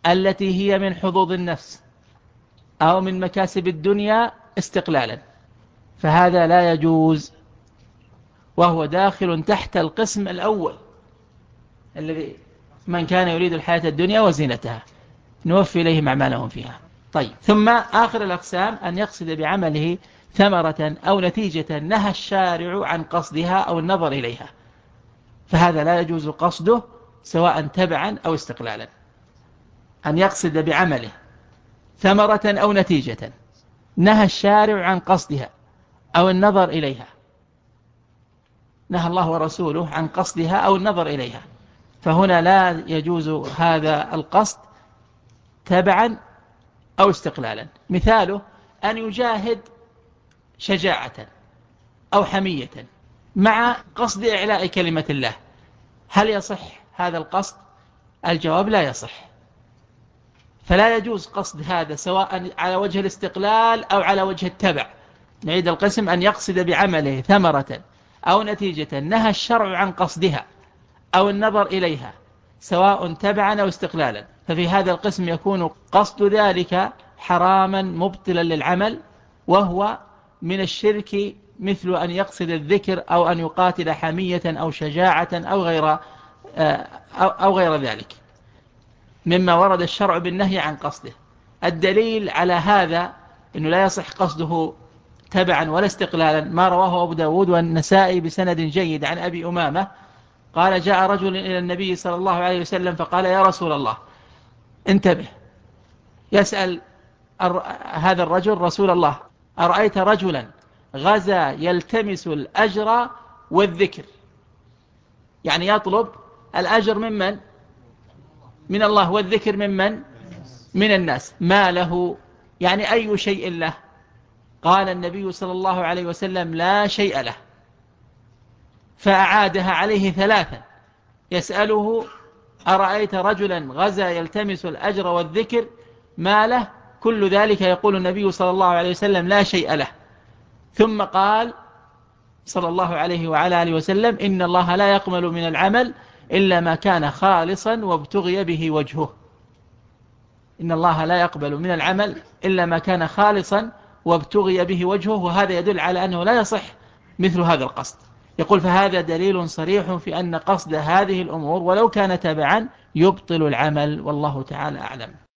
التي هي من حظوظ النفس أو من مكاسب الدنيا استقلالا، فهذا لا يجوز، وهو داخل تحت القسم الأول الذي من كان يريد الحياة الدنيا وزينتها نوفي إليهم أعمالهم فيها. طيب، ثم آخر الأقسام أن يقصد بعمله ثمرة أو نتيجة نهى الشارع عن قصدها أو النظر إليها، فهذا لا يجوز قصده سواء تبعا أو استقلالا. أن يقصد بعمله ثمرة أو نتيجة نهى الشارع عن قصدها أو النظر إليها، نهى الله ورسوله عن قصدها أو النظر إليها، فهنا لا يجوز هذا القصد تبعا أو استقلالا. مثاله أن يجاهد شجاعة أو حمية مع قصد إعلاء كلمة الله، هل يصح هذا القصد؟ الجواب لا يصح، فلا يجوز قصد هذا سواء على وجه الاستقلال أو على وجه التبع. نعيد القسم: أن يقصد بعمله ثمرة أو نتيجة نهى الشرع عن قصدها أو النظر إليها سواء تبعا أو استقلالا، ففي هذا القسم يكون قصد ذلك حراما مبطلا للعمل، وهو من الشرك، مثل أن يقصد الذكر أو أن يقاتل حمية أو شجاعة أو غير ذلك مما ورد الشرع بالنهي عن قصده. الدليل على هذا أنه لا يصح قصده تبعا ولا استقلالا ما رواه أبو داود والنسائي بسند جيد عن أبي أمامة قال: جاء رجل إلى النبي صلى الله عليه وسلم فقال: يا رسول الله، انتبه، يسأل هذا الرجل رسول الله: أرأيت رجلا غزا يلتمس الأجر والذكر، يعني يطلب الأجر ممن؟ من الله، والذكر ممن؟ من الناس، ما له؟ يعني أي شيء له؟ قال النبي صلى الله عليه وسلم: لا شيء له. فأعادها عليه ثلاثا يسأله: أرأيت رجلا غزا يلتمس الأجر والذكر ما له؟ كل ذلك يقول النبي صلى الله عليه وسلم: لا شيء له. ثم قال صلى الله عليه وعلى آله وسلم: إن الله لا يقبل من العمل إلا ما كان خالصا وابتغي به وجهه. إن الله لا يقبل من العمل إلا ما كان خالصا وابتغي به وجهه، وهذا يدل على أنه لا يصح مثل هذا القصد. يقول: فهذا دليل صريح في أن قصد هذه الأمور ولو كان تبعا يبطل العمل، والله تعالى أعلم.